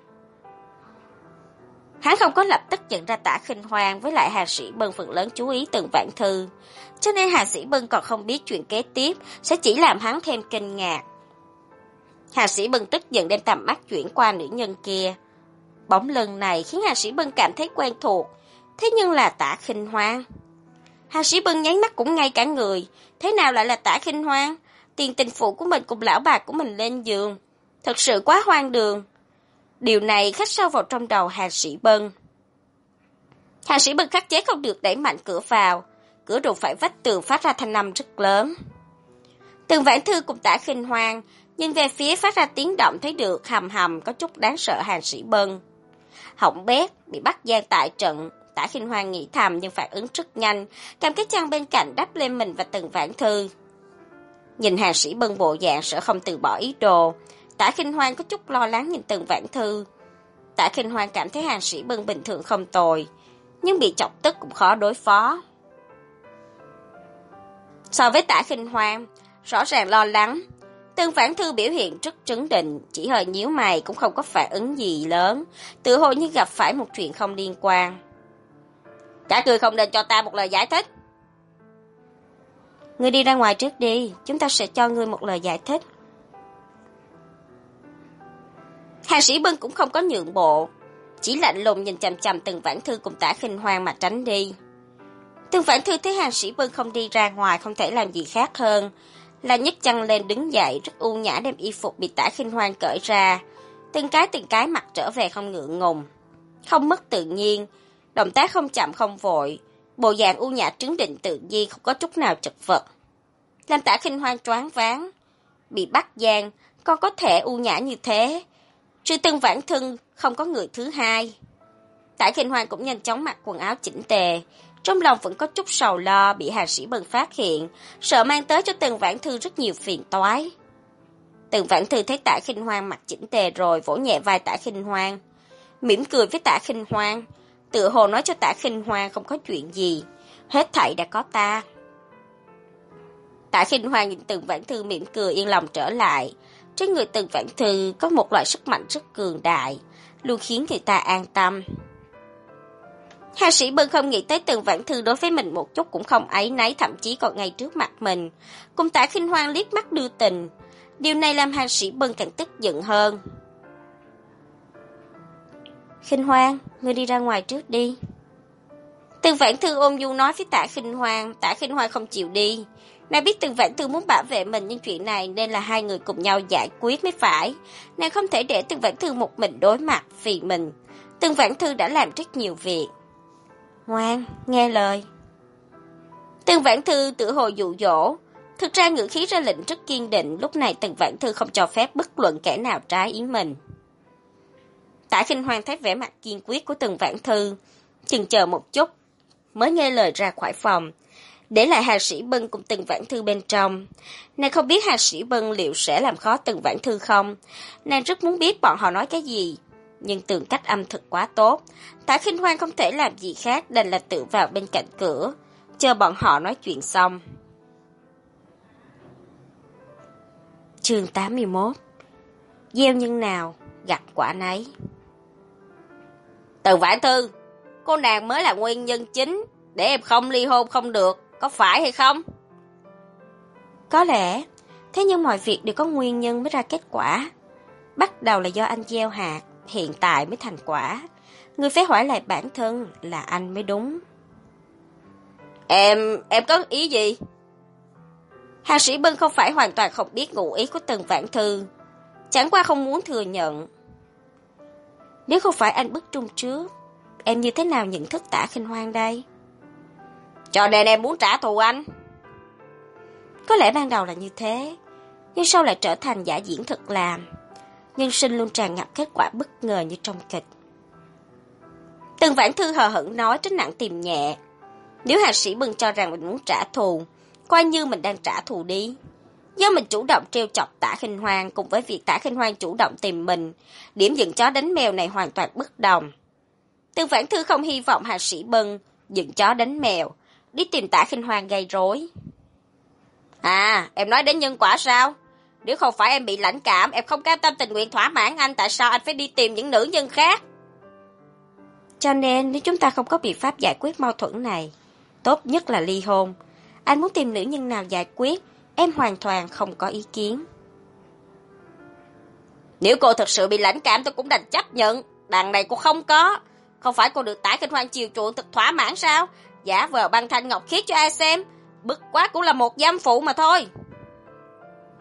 Hắn không có lập tức nhận ra Tả Khinh Hoan với lại Hà Sĩ Bân phần lớn chú ý Từ Vãn Thư, cho nên Hà Sĩ Bân còn không biết chuyện kế tiếp sẽ chỉ làm hắn thêm kinh ngạc. Hà Sĩ Bân tức giận đem tầm mắt chuyển qua nữ nhân kia. Bóng lưng này khiến Hà Sĩ Bân cảm thấy quen thuộc, thế nhưng là Tả Khinh Hoan. Hà Sĩ Bân nháy mắt cũng ngay cả người, thế nào lại là Tả Khinh Hoan? tiền tình phụ của mình cùng lão bà của mình lên giường. Thật sự quá hoang đường. Điều này khắc sâu vào trong đầu Hà Sĩ Bân. Hà Sĩ Bân khắc chế không được đẩy mạnh cửa vào. Cửa đụng phải vách tường phát ra thanh âm rất lớn. Tường Vãn Thư cùng Tả Khinh Hoan nhìn về phía phát ra tiếng động thấy được hầm hầm có chút đáng sợ Hà Sĩ Bân. Hỏng bét, bị bắt gian tại trận. Tả Khinh Hoan nghĩ thầm nhưng phản ứng rất nhanh, cầm cái chăn bên cạnh đắp lên mình và Tường Vãn Thư. Nhìn Hà Sĩ Bân bộ dạng sợ không từ bỏ ý đồ, Tả Khinh Hoan có chút lo lắng nhìn Tường Vãn Thư. Tả Khinh Hoan cảm thấy Hà Sĩ Bân bình thường không tồi, nhưng bị chọc tức cũng khó đối phó. So với Tả Khinh Hoan, rõ ràng lo lắng, Tường Vãn Thư biểu hiện rất trấn định, chỉ hơi nhíu mày cũng không có phản ứng gì lớn, tự hồ như gặp phải một chuyện không liên quan. Cả người không nên cho ta một lời giải thích. Ngươi đi ra ngoài trước đi, chúng ta sẽ cho ngươi một lời giải thích. Hà Sĩ Bân cũng không có nhượng bộ, chỉ lạnh lùng nhìn chằm chằm Tường Vãn Thư cùng Tả Khinh Hoan mà tránh đi. Tường Vãn Thư thấy Hà Sĩ Bân không đi ra ngoài không thể làm gì khác hơn là nhấc chân lên đứng dậy, rất u nhã đem y phục bị Tả Khinh Hoan cởi ra, từng cái từng cái mặt trở về không ngượng ngùng, không mất tự nhiên, động tác không chậm không vội, bộ dạng u nhã trấn định tự nhiên không có chút nào chật vật, làm Tả Khinh Hoan choáng váng. Bị bắt gian còn có thể u nhã như thế, trừ Tường Vãn Thư không có người thứ hai. Tả Khinh Hoan cũng nhanh chóng mặc quần áo chỉnh tề, trong lòng vẫn có chút sầu lo bị Hà Sĩ Bân phát hiện, sợ mang tới cho Tường Vãn Thư rất nhiều phiền toái. Tường Vãn Thư thấy Tả Khinh Hoan mặc chỉnh tề rồi vỗ nhẹ vai Tả Khinh Hoan, mỉm cười với Tả Khinh Hoan, tựa hồ nói cho Tả Khinh Hoan không có chuyện gì, hết thảy đã có ta. Tả Khinh Hoan nhìn Tường Vãn Thư mỉm cười yên lòng trở lại, trên người Tường Vãn Thư có một loại sức mạnh rất cường đại, luôn khiến người ta an tâm. Hà Sĩ Bân không nghĩ tới Tường Vãn Thư đối với mình một chút cũng không áy náy, thậm chí còn ngay trước mặt mình, cùng Tả Khinh Hoan liếc mắt đưa tình. Điều này làm Hà Sĩ Bân càng tức giận hơn. Khinh Hoan, ngươi đi ra ngoài trước đi. Tường Vãn Thư ôn nhu nói với Tả Khinh Hoan. Tả Khinh Hoan không chịu đi. Nàng biết Tường Vãn Thư muốn bảo vệ mình, nhưng chuyện này nên là hai người cùng nhau giải quyết mới phải. Nàng không thể để Tường Vãn Thư một mình đối mặt vì mình. Tường Vãn Thư đã làm rất nhiều việc. Ngoan, nghe lời. Tường Vãn Thư tự hồ dụ dỗ. Thực ra ngữ khí ra lệnh rất kiên định, lúc này Tường Vãn Thư không cho phép bất luận kẻ nào trái ý mình. Tả Khinh Hoan thấy vẻ mặt kiên quyết của Tường Vãn Thư, chừng chờ một chút, mới nghe lời ra khỏi phòng, để lại Hà Sĩ Bân cùng Tường Vãn Thư bên trong. Nàng không biết Hà Sĩ Bân liệu sẽ làm khó Tường Vãn Thư không, nàng rất muốn biết bọn họ nói cái gì, nhưng tường cách âm thực quá tốt, Tả Khinh Hoan không thể làm gì khác đành là tự vào bên cạnh cửa, chờ bọn họ nói chuyện xong. Chương tám mươi mốt. Gieo nhân nào, gặt quả nấy. Tường Vãn Thư, cô nàng mới là nguyên nhân chính để em không ly hôn không được, có phải hay không? Có lẽ, thế nhưng mọi việc đều có nguyên nhân mới ra kết quả. Bắt đầu là do anh gieo hạt, hiện tại mới thành quả. Ngươi phải hỏi lại bản thân là anh mới đúng. Em, em có ý gì? Hà Sĩ Bân không phải hoàn toàn không biết ngụ ý của Tường Vãn Thư, chẳng qua không muốn thừa nhận. Nếu không phải anh bức trung trước, em như thế nào nhận thức Tả Khinh Hoan đây? Cho nên em muốn trả thù anh. Có lẽ ban đầu là như thế, nhưng sau lại trở thành giả diễn thực làm. Nhân sinh luôn tràn ngập kết quả bất ngờ như trong kịch. Tường Vãn Thư hờ hững nói tránh nặng tìm nhẹ. Nếu Hà Sĩ Bân cho rằng mình muốn trả thù, coi như mình đang trả thù đi. Do mình chủ động trêu chọc Tả Khinh Hoan cùng với việc Tả Khinh Hoan chủ động tìm mình, điểm dựng chó đánh mèo này hoàn toàn bất đồng. Tường Vãn Thư không hy vọng Hà Sĩ Bân dựng chó đánh mèo, đi tìm Tả Khinh Hoan gây rối. À, em nói đến nhân quả sao? Nếu không phải em bị lãnh cảm, em không cam tâm tình nguyện thỏa mãn anh, tại sao anh phải đi tìm những nữ nhân khác? Cho nên nếu chúng ta không có biện pháp giải quyết mâu thuẫn này, tốt nhất là ly hôn. Anh muốn tìm nữ nhân nào giải quyết, em hoàn toàn không có ý kiến. Nếu cô thật sự bị lãnh cảm tôi cũng đành chấp nhận. Đằng này cô không có. Không phải cô được Tả Khinh Hoan chiều chuộng thật thỏa mãn sao? Giả vờ băng thanh ngọc khiết cho ai xem. Bức quá cũng là một dâm phụ mà thôi.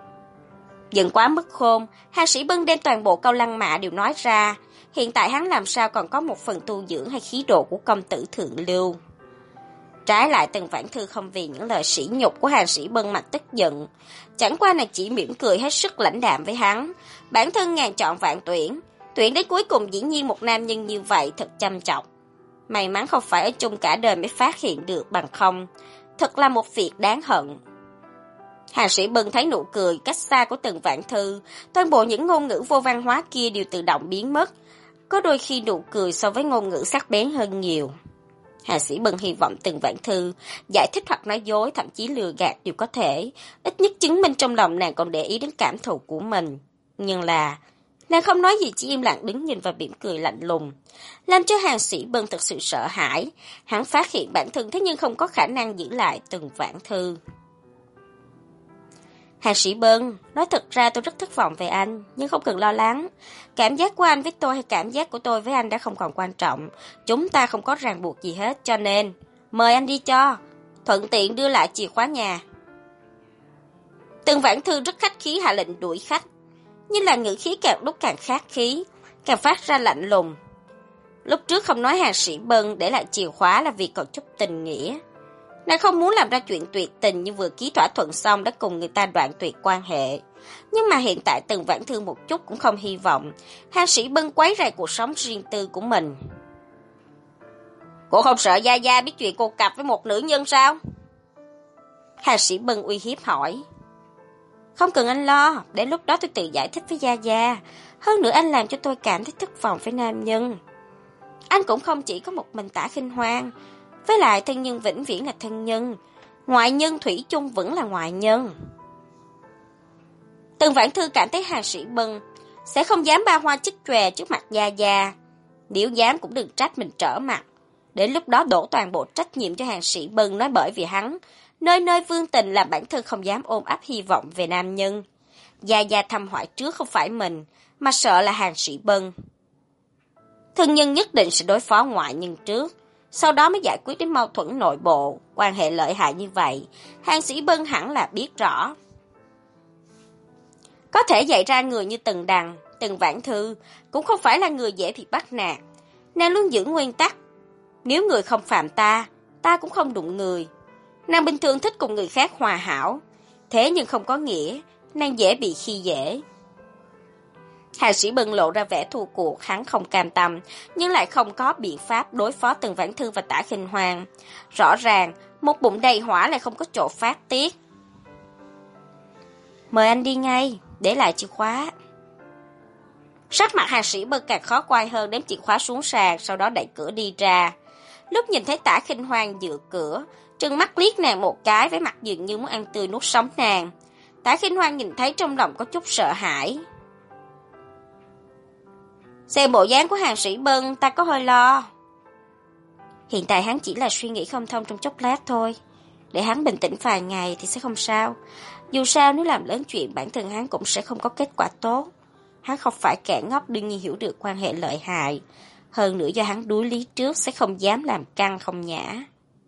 Giận quá mức khôn, Hàng Sĩ Bân đem toàn bộ câu lăng mạ đều nói ra. Hiện tại hắn làm sao còn có một phần tu dưỡng hay khí độ của công tử thượng lưu. Trái lại Tần Vãn Thư không vì những lời sỉ nhục của Hàng Sĩ Bân mà tức giận. Chẳng qua nàng chỉ mỉm cười hết sức lãnh đạm với hắn. Bản thân ngàn chọn vạn tuyển. Tuyển đến cuối cùng dĩ nhiên một nam nhân như vậy thật chăm chọc. May mắn không phải ở chung cả đời mới phát hiện được, bằng không. Thật là một việc đáng hận. Hàng Sĩ Bân thấy nụ cười cách xa của Tần Vãn Thư. Toàn bộ những ngôn ngữ vô văn hóa kia đều tự động biến mất. Có đôi khi nụ cười so với ngôn ngữ sắc bén hơn nhiều. Hàng Sĩ Bân hy vọng Tần Vãn Thư giải thích hoặc nói dối, thậm chí lừa gạt đều có thể. Ít nhất chứng minh trong lòng nàng còn để ý đến cảm thụ của mình. Nhưng là, nàng không nói gì, chỉ im lặng đứng nhìn và mỉm cười lạnh lùng. Làm cho Hàng Sĩ Bân thật sự sợ hãi. Hắn phát hiện bản thân thế nhưng không có khả năng giữ lại Tần Vãn Thư. Hàng Sĩ Bân, nói thật ra tôi rất thất vọng về anh, nhưng không cần lo lắng. Cảm giác của anh với tôi hay cảm giác của tôi với anh đã không còn quan trọng. Chúng ta không có ràng buộc gì hết, cho nên mời anh đi cho, thuận tiện đưa lại chìa khóa nhà. Tần Vãn Thư rất khách khí hạ lệnh đuổi khách, nhưng là ngữ khí càng lúc càng khát khí, càng phát ra lạnh lùng. Lúc trước không nói Hàng Sĩ Bân để lại chìa khóa là vì còn chút tình nghĩa. Nàng không muốn làm ra chuyện tuyệt tình, nhưng vừa ký thỏa thuận xong đã cùng người ta đoạn tuyệt quan hệ. Nhưng mà hiện tại Tần Vãn Thư một chút cũng không hy vọng Hàng Sĩ Bân quấy rầy cuộc sống riêng tư của mình. Cô không sợ Gia Gia biết chuyện cô cặp với một nữ nhân sao? Hàng Sĩ Bân uy hiếp hỏi. Không cần anh lo, để lúc đó tôi tự giải thích với Gia Gia. Hơn nữa anh làm cho tôi cảm thấy thất vọng với nam nhân. Anh cũng không chỉ có một mình Tả Khinh Hoan. Với lại thân nhân vĩnh viễn là thân nhân, ngoại nhân thủy chung vẫn là ngoại nhân. Tần Vãn Thư cảm thấy Hàng Sĩ Bân sẽ không dám ba hoa chích chòe trước mặt Gia Gia. Nếu dám cũng đừng trách mình trở mặt. Đến lúc đó đổ toàn bộ trách nhiệm cho Hàng Sĩ Bân, nói bởi vì hắn nơi nơi vương tình làm bản thân không dám ôm ấp hy vọng về nam nhân. Gia Gia thăm hỏi trước không phải mình, mà sợ là Hàng Sĩ Bân. Thân nhân nhất định sẽ đối phó ngoại nhân trước, sau đó mới giải quyết đến mâu thuẫn nội bộ. Quan hệ lợi hại như vậy, Hàng Sĩ Bân hẳn là biết rõ. Có thể dạy ra người như Tần Đằng, Tần Vãn Thư cũng không phải là người dễ bị bắt nạt. Nàng luôn giữ nguyên tắc, nếu người không phạm ta, ta cũng không đụng người. Nàng bình thường thích cùng người khác hòa hảo, thế nhưng không có nghĩa nàng dễ bị khi dễ. Hàng Sĩ Bân lộ ra vẻ thua cuộc, hắn không cam tâm, nhưng lại không có biện pháp đối phó Tần Vãn Thư và Tả Khinh Hoan. Rõ ràng, một bụng đầy hỏa lại không có chỗ phát tiết. Mời anh đi ngay, để lại chìa khóa. Sắc mặt Hàng Sĩ Bân càng khó coi hơn, đếm chìa khóa xuống sàn, sau đó đẩy cửa đi ra. Lúc nhìn thấy Tả Khinh Hoan dựa cửa, trừng mắt liếc nàng một cái với mặt dường như muốn ăn tươi nuốt sống nàng. Tả Khinh Hoan nhìn thấy trong lòng có chút sợ hãi. Xem bộ dáng của Hàng Sĩ Bân, ta có hơi lo. Hiện tại hắn chỉ là suy nghĩ không thông trong chốc lát thôi. Để hắn bình tĩnh vài ngày thì sẽ không sao. Dù sao nếu làm lớn chuyện, bản thân hắn cũng sẽ không có kết quả tốt. Hắn không phải kẻ ngốc, đương nhiên hiểu được quan hệ lợi hại. Hơn nữa do hắn đuối lý trước sẽ không dám làm căng không nhã.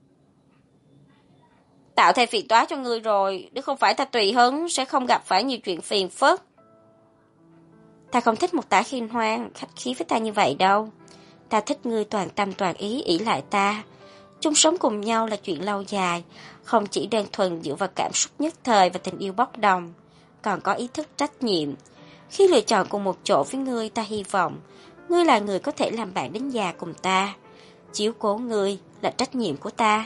Tạo thêm phiền toái cho ngươi rồi, nếu không phải ta tùy hứng sẽ không gặp phải nhiều chuyện phiền phức. Ta không thích một Tả Khinh Hoan khách khí với ta như vậy đâu. Ta thích ngươi toàn tâm toàn ý ỷ lại ta. Chung sống cùng nhau là chuyện lâu dài, không chỉ đơn thuần dựa vào cảm xúc nhất thời và tình yêu bốc đồng, còn có ý thức trách nhiệm. Khi lựa chọn cùng một chỗ với ngươi, ta hy vọng ngươi là người có thể làm bạn đến già cùng ta. Chiếu cố ngươi là trách nhiệm của ta.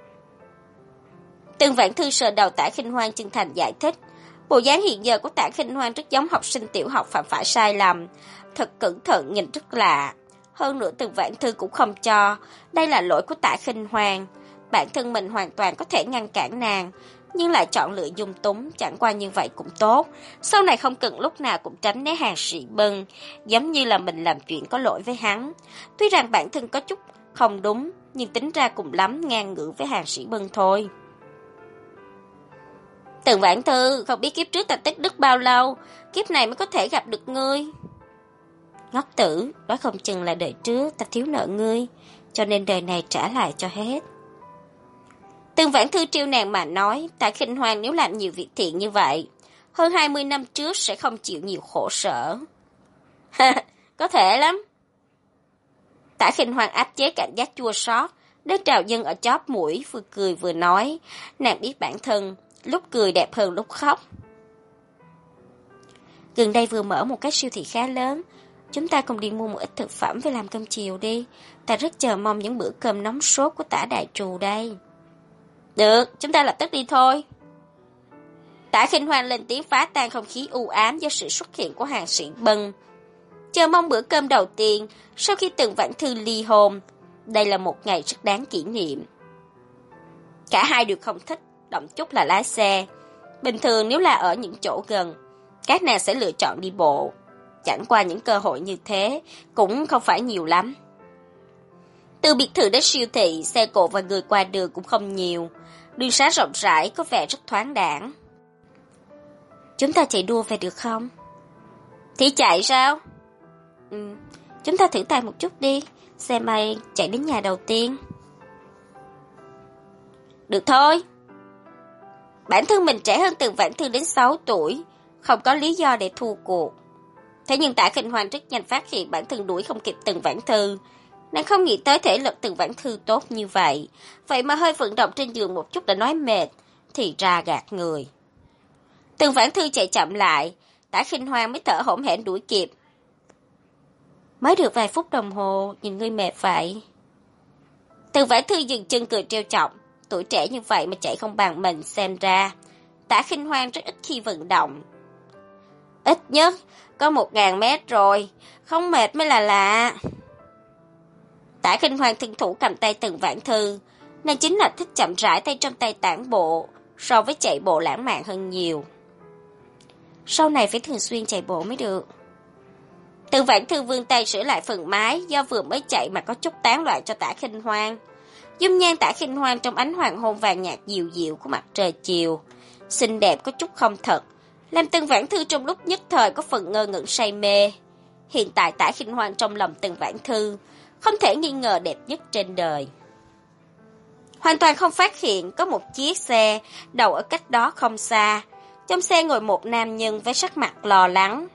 Tần Vãn Thư sờ đầu Tả Khinh Hoan chân thành giải thích. Bộ dáng hiện giờ của Tả Khinh Hoan rất giống học sinh tiểu học phạm phải sai lầm, thật cẩn thận nhìn rất lạ. Hơn nữa Tần Vãn Thư cũng không cho đây là lỗi của Tả Khinh Hoan. Bản thân mình hoàn toàn có thể ngăn cản nàng, nhưng lại chọn lựa dung túng, chẳng qua như vậy cũng tốt. Sau này không cần lúc nào cũng tránh né Hàng Sĩ Bân, giống như là mình làm chuyện có lỗi với hắn. Tuy rằng bản thân có chút không đúng, nhưng tính ra cùng lắm ngang ngửa với Hàng Sĩ Bân thôi. Tần Vãn Thư, không biết kiếp trước ta tích đức bao lâu, kiếp này mới có thể gặp được ngươi. Ngốc tử, đó không chừng là đời trước ta thiếu nợ ngươi, cho nên đời này trả lại cho hết. Tần Vãn Thư trêu nàng mà nói, Tả Khinh Hoan nếu làm nhiều việc thiện như vậy, hơn hai mươi năm trước sẽ không chịu nhiều khổ sở. Có thể lắm. Tả Khinh Hoan áp chế cảm giác chua xót, đến trào dâng ở chóp mũi, vừa cười vừa nói. Nàng biết bản thân, lúc cười đẹp hơn lúc khóc. Gần đây vừa mở một cái siêu thị khá lớn. Chúng ta cùng đi mua một ít thực phẩm về làm cơm chiều đi. Ta rất chờ mong những bữa cơm nóng sốt của Tả đại trù đây. Được, chúng ta lập tức đi thôi. Tả Khinh Hoan lên tiếng phá tan không khí u ám do sự xuất hiện của Hàn Sĩ Bân. Chờ mong bữa cơm đầu tiên sau khi Tần Vãn Thư ly hôn. Đây là một ngày rất đáng kỷ niệm. Cả hai đều không thích động chút là lái xe. Bình thường nếu là ở những chỗ gần, các nàng sẽ lựa chọn đi bộ. Chẳng qua những cơ hội như thế cũng không phải nhiều lắm. Từ biệt thự đến siêu thị, xe cộ và người qua đường cũng không nhiều. Đường xá rộng rãi có vẻ rất thoáng đãng. Chúng ta chạy đua về được không? Thì chạy sao? Ừ, chúng ta thử tay một chút đi, xem ai chạy đến nhà đầu tiên. Được thôi. Bản thân mình trẻ hơn Tần Vãn Thư đến sáu tuổi, không có lý do để thua cuộc. Thế nhưng Tả Khinh Hoan rất nhanh phát hiện bản thân đuổi không kịp Tần Vãn Thư. Nàng không nghĩ tới thể lực Tần Vãn Thư tốt như vậy, vậy mà hơi vận động trên giường một chút đã nói mệt, thì ra gạt người. Tần Vãn Thư chạy chậm lại, Tả Khinh Hoan mới thở hổn hển đuổi kịp. Mới được vài phút đồng hồ, nhìn ngươi mệt vậy. Tần Vãn Thư dừng chân cười trêu chọc, tuổi trẻ như vậy mà chạy không bằng mình, xem ra Tả Khinh Hoan rất ít khi vận động. Ít nhất có một ngàn mét rồi, không mệt mới là lạ. Tả Khinh Hoan thân thủ cầm tay Tần Vãn Thư, nàng chính là thích chậm rãi tay trong tay tản bộ, so với chạy bộ lãng mạn hơn nhiều. Sau này phải thường xuyên chạy bộ mới được. Tần Vãn Thư vươn tay sửa lại phần mái, do vừa mới chạy mà có chút tán loạn cho Tả Khinh Hoan. Dung nhan Tả Khinh Hoan trong ánh hoàng hôn vàng nhạt dịu dịu của mặt trời chiều, xinh đẹp có chút không thật, làm Tần Vãn Thư trong lúc nhất thời có phần ngơ ngẩn say mê. Hiện tại Tả Khinh Hoan trong lòng Tần Vãn Thư không thể nghi ngờ đẹp nhất trên đời. Hoàn toàn không phát hiện có một chiếc xe đậu ở cách đó không xa. Trong xe ngồi một nam nhân với sắc mặt lo lắng.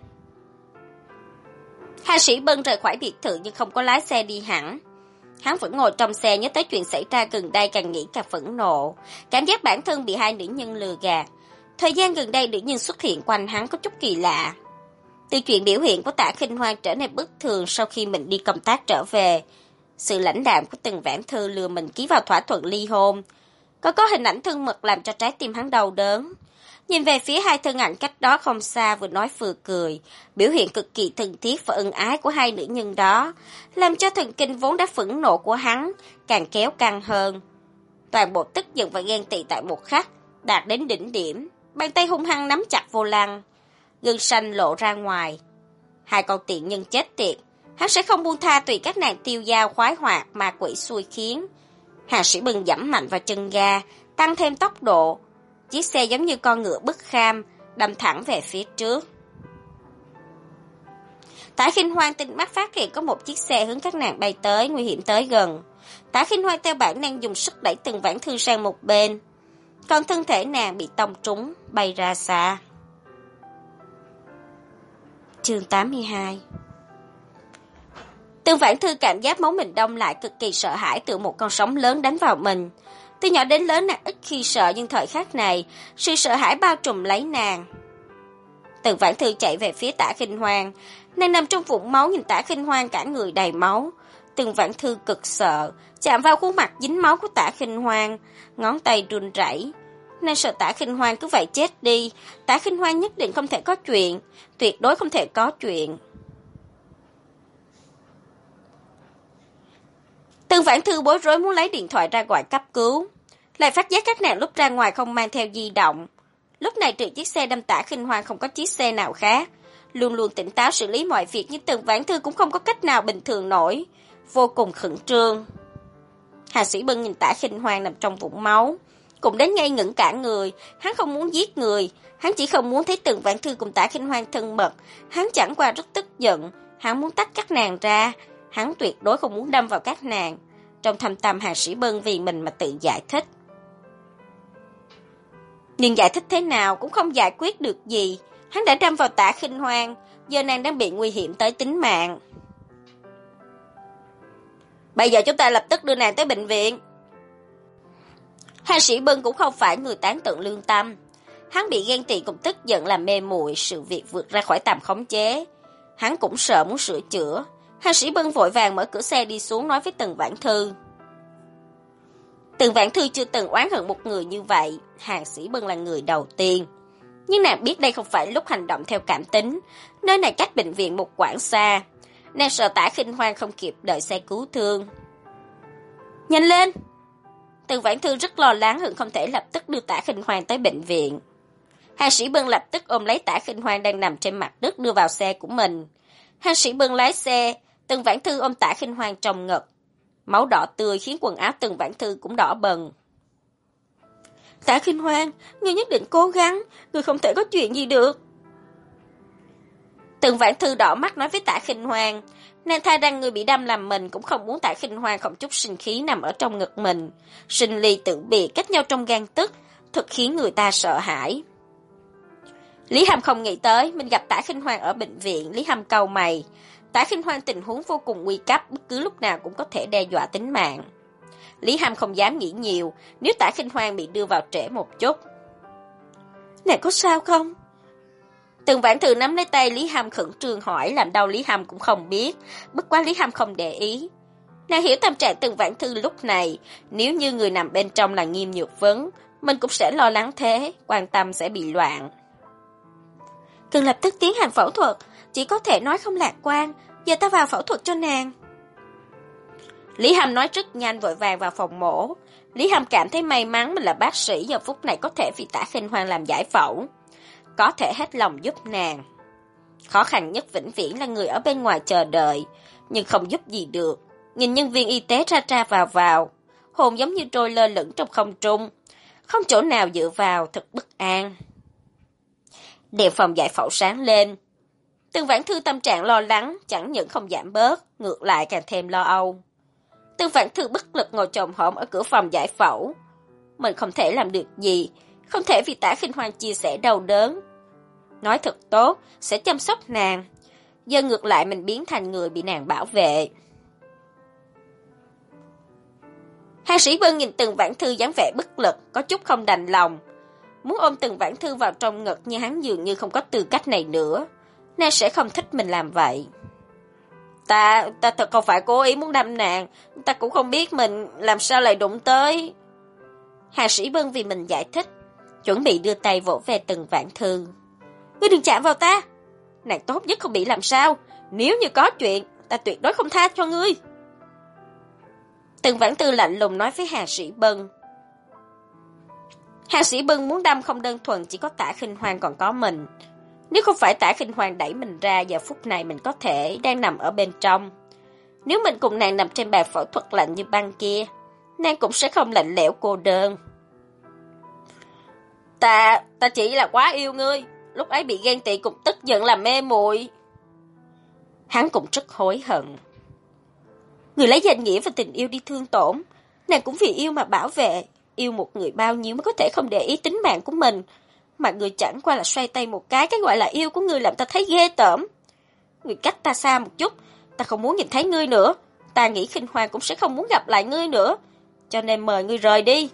Hà Sĩ Bân rời khỏi biệt thự nhưng không có lái xe đi hẳn. Hắn vẫn ngồi trong xe, nhớ tới chuyện xảy ra gần đây, càng nghĩ càng phẫn nộ. Cảm giác bản thân bị hai nữ nhân lừa gạt. Thời gian gần đây nữ nhân xuất hiện quanh hắn có chút kỳ lạ. Từ chuyện biểu hiện của Tả Khinh Hoan trở nên bất thường sau khi mình đi công tác trở về. Sự lãnh đạm của Tần Vãn Thư lừa mình ký vào thỏa thuận ly hôn. Có có hình ảnh thân mật làm cho trái tim hắn đau đớn. Nhìn về phía hai thân ảnh cách đó không xa, vừa nói vừa cười, biểu hiện cực kỳ thân thiết và ân ái của hai nữ nhân đó, làm cho thần kinh vốn đã phẫn nộ của hắn càng kéo căng hơn. Toàn bộ tức giận và ghen tị tại một khắc đạt đến đỉnh điểm, bàn tay hung hăng nắm chặt vô lăng, gân xanh lộ ra ngoài. Hai con tiện nhân chết tiệt, hắn sẽ không buông tha tùy các nàng tiêu dao khoái hoạt mà quỷ xui khiến. Hà Sĩ Bân giẫm mạnh vào chân ga, tăng thêm tốc độ. Chiếc xe giống như con ngựa bức kham, đâm thẳng về phía trước. Tả Khinh Hoan tinh mắt phát hiện có một chiếc xe hướng các nàng bay tới, nguy hiểm tới gần. Tả Khinh Hoan theo bản năng dùng sức đẩy Tần Vãn Thư sang một bên, còn thân thể nàng bị tông trúng, bay ra xa. Chương tám mươi hai. Tần Vãn Thư cảm giác máu mình đông lại, cực kỳ sợ hãi, tựa một con sóng lớn đánh vào mình. Từ nhỏ đến lớn nàng ít khi sợ, nhưng thời khắc này, sự sợ hãi bao trùm lấy nàng. Tần Vãn Thư chạy về phía Tả Khinh Hoan, nàng nằm trong vũng máu nhìn Tả Khinh Hoan cả người đầy máu. Tần Vãn Thư cực sợ, chạm vào khuôn mặt dính máu của Tả Khinh Hoan, ngón tay run rẩy. Nàng sợ Tả Khinh Hoan cứ vậy chết đi, Tả Khinh Hoan nhất định không thể có chuyện, tuyệt đối không thể có chuyện. Tần Vãn Thư bối rối muốn lấy điện thoại ra gọi cấp cứu, lại phát giác các nàng lúc ra ngoài không mang theo di động. Lúc này trừ chiếc xe đâm Tả Khinh Hoan không có chiếc xe nào khác. Luôn luôn tỉnh táo xử lý mọi việc nhưng Tần Vãn Thư cũng không có cách nào bình thường nổi, vô cùng khẩn trương. Hà Sĩ Bân nhìn Tả Khinh Hoan nằm trong vũng máu, cũng đến ngây ngẩn cả người. Hắn không muốn giết người, hắn chỉ không muốn thấy Tần Vãn Thư cùng Tả Khinh Hoan thân mật. Hắn chẳng qua rất tức giận, hắn muốn tách các nàng ra, hắn tuyệt đối không muốn đâm vào các nàng. Trong thâm tâm Hà Sĩ Bân vì mình mà tự giải thích. Nhưng giải thích thế nào cũng không giải quyết được gì. Hắn đã đâm vào Tạ Khinh Hoan, giờ nàng đang bị nguy hiểm tới tính mạng. Bây giờ chúng ta lập tức đưa nàng tới bệnh viện. Hà Sĩ Bân cũng không phải người tán tận lương tâm. Hắn bị ghen tị cùng tức giận làm mê muội, sự việc vượt ra khỏi tầm khống chế. Hắn cũng sợ muốn sửa chữa. Hà Sĩ Bân vội vàng mở cửa xe đi xuống nói với Tần Vãn Thư. Tần Vãn Thư chưa từng oán hận một người như vậy. Hà Sĩ Bân là người đầu tiên. Nhưng nàng biết đây không phải lúc hành động theo cảm tính. Nơi này cách bệnh viện một quãng xa. Nàng sợ Tạ Khinh Hoan không kịp đợi xe cứu thương. Nhanh lên! Tần Vãn Thư rất lo lắng, hận không thể lập tức đưa Tạ Khinh Hoan tới bệnh viện. Hà Sĩ Bân lập tức ôm lấy Tạ Khinh Hoan đang nằm trên mặt đất đưa vào xe của mình. Hà Sĩ Bân lái xe, Tần Vãn Thư ôm Tạ Khinh Hoan trong ngực. Máu đỏ tươi khiến quần áo Tần Vãn Thư cũng đỏ bừng. Tạ Khinh Hoan, ngươi nhất định cố gắng, ngươi không thể có chuyện gì được. Tần Vãn Thư đỏ mắt nói với Tạ Khinh Hoan, nàng tha rằng người bị đâm làm mình cũng không muốn Tạ Khinh Hoan không chút sinh khí nằm ở trong ngực mình. Sinh ly tử biệt cách nhau trong gang tấc, thật khiến người ta sợ hãi. Lý Hàm không nghĩ tới mình gặp Tạ Khinh Hoan ở bệnh viện. Lý Hàm cau mày. Tạ Khinh Hoan tình huống vô cùng nguy cấp, bất cứ lúc nào cũng có thể đe dọa tính mạng. Lý Hàm không dám nghĩ nhiều, nếu Tạ Khinh Hoan bị đưa vào trễ một chút. Nàng có sao không? Tần Vãn Thư nắm lấy tay Lý Hàm khẩn trương hỏi, làm đau Lý Hàm cũng không biết, bất quá Lý Hàm không để ý. Nàng hiểu tâm trạng Tần Vãn Thư lúc này, nếu như người nằm bên trong là Nghiêm Nhược Vấn, mình cũng sẽ lo lắng thế, quan tâm sẽ bị loạn. Cần lập tức tiến hành phẫu thuật, chỉ có thể nói không lạc quan, giờ ta vào phẫu thuật cho nàng. Lý Hàm nói rất nhanh vội vàng vào phòng mổ. Lý Hàm cảm thấy may mắn mình là bác sĩ, giờ phút này có thể vì Tạ Khinh Hoan làm giải phẫu. Có thể hết lòng giúp nàng. Khó khăn nhất vĩnh viễn là người ở bên ngoài chờ đợi, nhưng không giúp gì được. Nhìn nhân viên y tế ra ra vào vào, hồn giống như trôi lơ lửng trong không trung, không chỗ nào dựa vào, thật bất an. Đèn phòng giải phẫu sáng lên. Tần Vãn Thư tâm trạng lo lắng, chẳng những không giảm bớt, ngược lại càng thêm lo âu. Tần Vãn Thư bất lực ngồi chồm hổm ở cửa phòng giải phẫu. Mình không thể làm được gì, không thể vì Tạ Khinh Hoan chia sẻ đau đớn. Nói thật tốt, sẽ chăm sóc nàng. Giờ ngược lại mình biến thành người bị nàng bảo vệ. Hà Sĩ Bân nhìn Tần Vãn Thư dáng vẻ bất lực, có chút không đành lòng. Muốn ôm Tần Vãn Thư vào trong ngực, nhưng hắn dường như không có tư cách này nữa. Nàng sẽ không thích mình làm vậy. Ta, ta thật không phải cố ý muốn đâm nàng, ta cũng không biết mình làm sao lại đụng tới. Hà Sĩ Bân vì mình giải thích, chuẩn bị đưa tay vỗ về Tần Vãn Thư. Ngươi đừng chạm vào ta, nàng tốt nhất không bị làm sao, nếu như có chuyện, ta tuyệt đối không tha cho ngươi. Tần Vãn Thư lạnh lùng nói với Hà Sĩ Bân. Hà Sĩ Bân muốn đâm không đơn thuần chỉ có Tạ Khinh Hoan còn có mình. Nếu không phải Tạ Khinh Hoan đẩy mình ra, giờ phút này mình có thể đang nằm ở bên trong. Nếu mình cùng nàng nằm trên bàn phẫu thuật lạnh như băng kia, nàng cũng sẽ không lạnh lẽo cô đơn. Ta, ta chỉ là quá yêu ngươi, lúc ấy bị ghen tị cùng tức giận làm mê muội. Hắn cũng rất hối hận. Người lấy danh nghĩa và tình yêu đi thương tổn, nàng cũng vì yêu mà bảo vệ. Yêu một người bao nhiêu mới có thể không để ý tính mạng của mình, mà người chẳng qua là xoay tay một cái, cái gọi là yêu của người làm ta thấy ghê tởm. Người cách ta xa một chút, ta không muốn nhìn thấy ngươi nữa, ta nghĩ Khinh Hoan cũng sẽ không muốn gặp lại ngươi nữa, cho nên mời ngươi rời đi.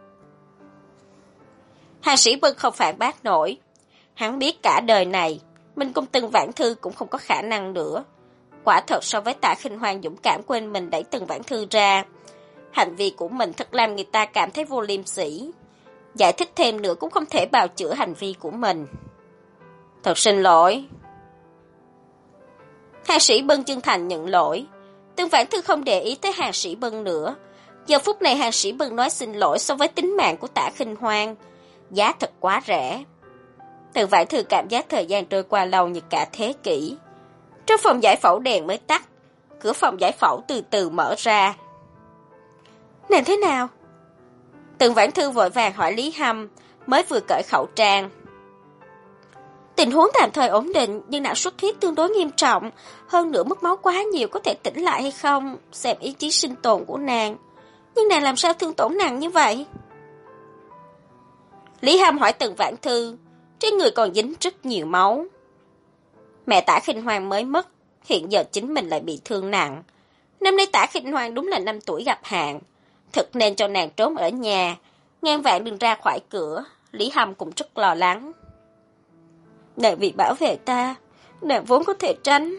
Hà Sĩ Bân không phản bác nổi. Hắn biết cả đời này, mình cùng Tần Vãn Thư cũng không có khả năng nữa. Quả thật so với Tạ Khinh Hoan dũng cảm quên mình đẩy Tần Vãn Thư ra, hành vi của mình thật làm người ta cảm thấy vô liêm sỉ. Giải thích thêm nữa cũng không thể bào chữa hành vi của mình. Thật xin lỗi. Hà Sĩ Bân chân thành nhận lỗi. Tần Vãn Thư không để ý tới Hà Sĩ Bân nữa. Giờ phút này Hà Sĩ Bân nói xin lỗi so với tính mạng của Tạ Khinh Hoan, giá thật quá rẻ. Tần Vãn Thư cảm giác thời gian trôi qua lâu như cả thế kỷ. Trong phòng giải phẫu đèn mới tắt, cửa phòng giải phẫu từ từ mở ra. Nàng thế nào? Tần Vãn Thư vội vàng hỏi Lý Hâm, mới vừa cởi khẩu trang. Tình huống tạm thời ổn định, nhưng não xuất huyết tương đối nghiêm trọng, hơn nữa mất máu quá nhiều, có thể tỉnh lại hay không, xem ý chí sinh tồn của nàng. Nhưng nàng làm sao thương tổn nặng như vậy? Lý Hâm hỏi Tần Vãn Thư, trên người còn dính rất nhiều máu. Mẹ Tả Khinh Hoang mới mất, hiện giờ chính mình lại bị thương nặng. Năm nay Tả Khinh Hoang đúng là năm tuổi gặp hạn, thực nên cho nàng trốn ở nhà, ngàn vạn đừng ra khỏi cửa. Lý Hâm cũng rất lo lắng. Nàng vì bảo vệ ta, nàng vốn có thể tránh.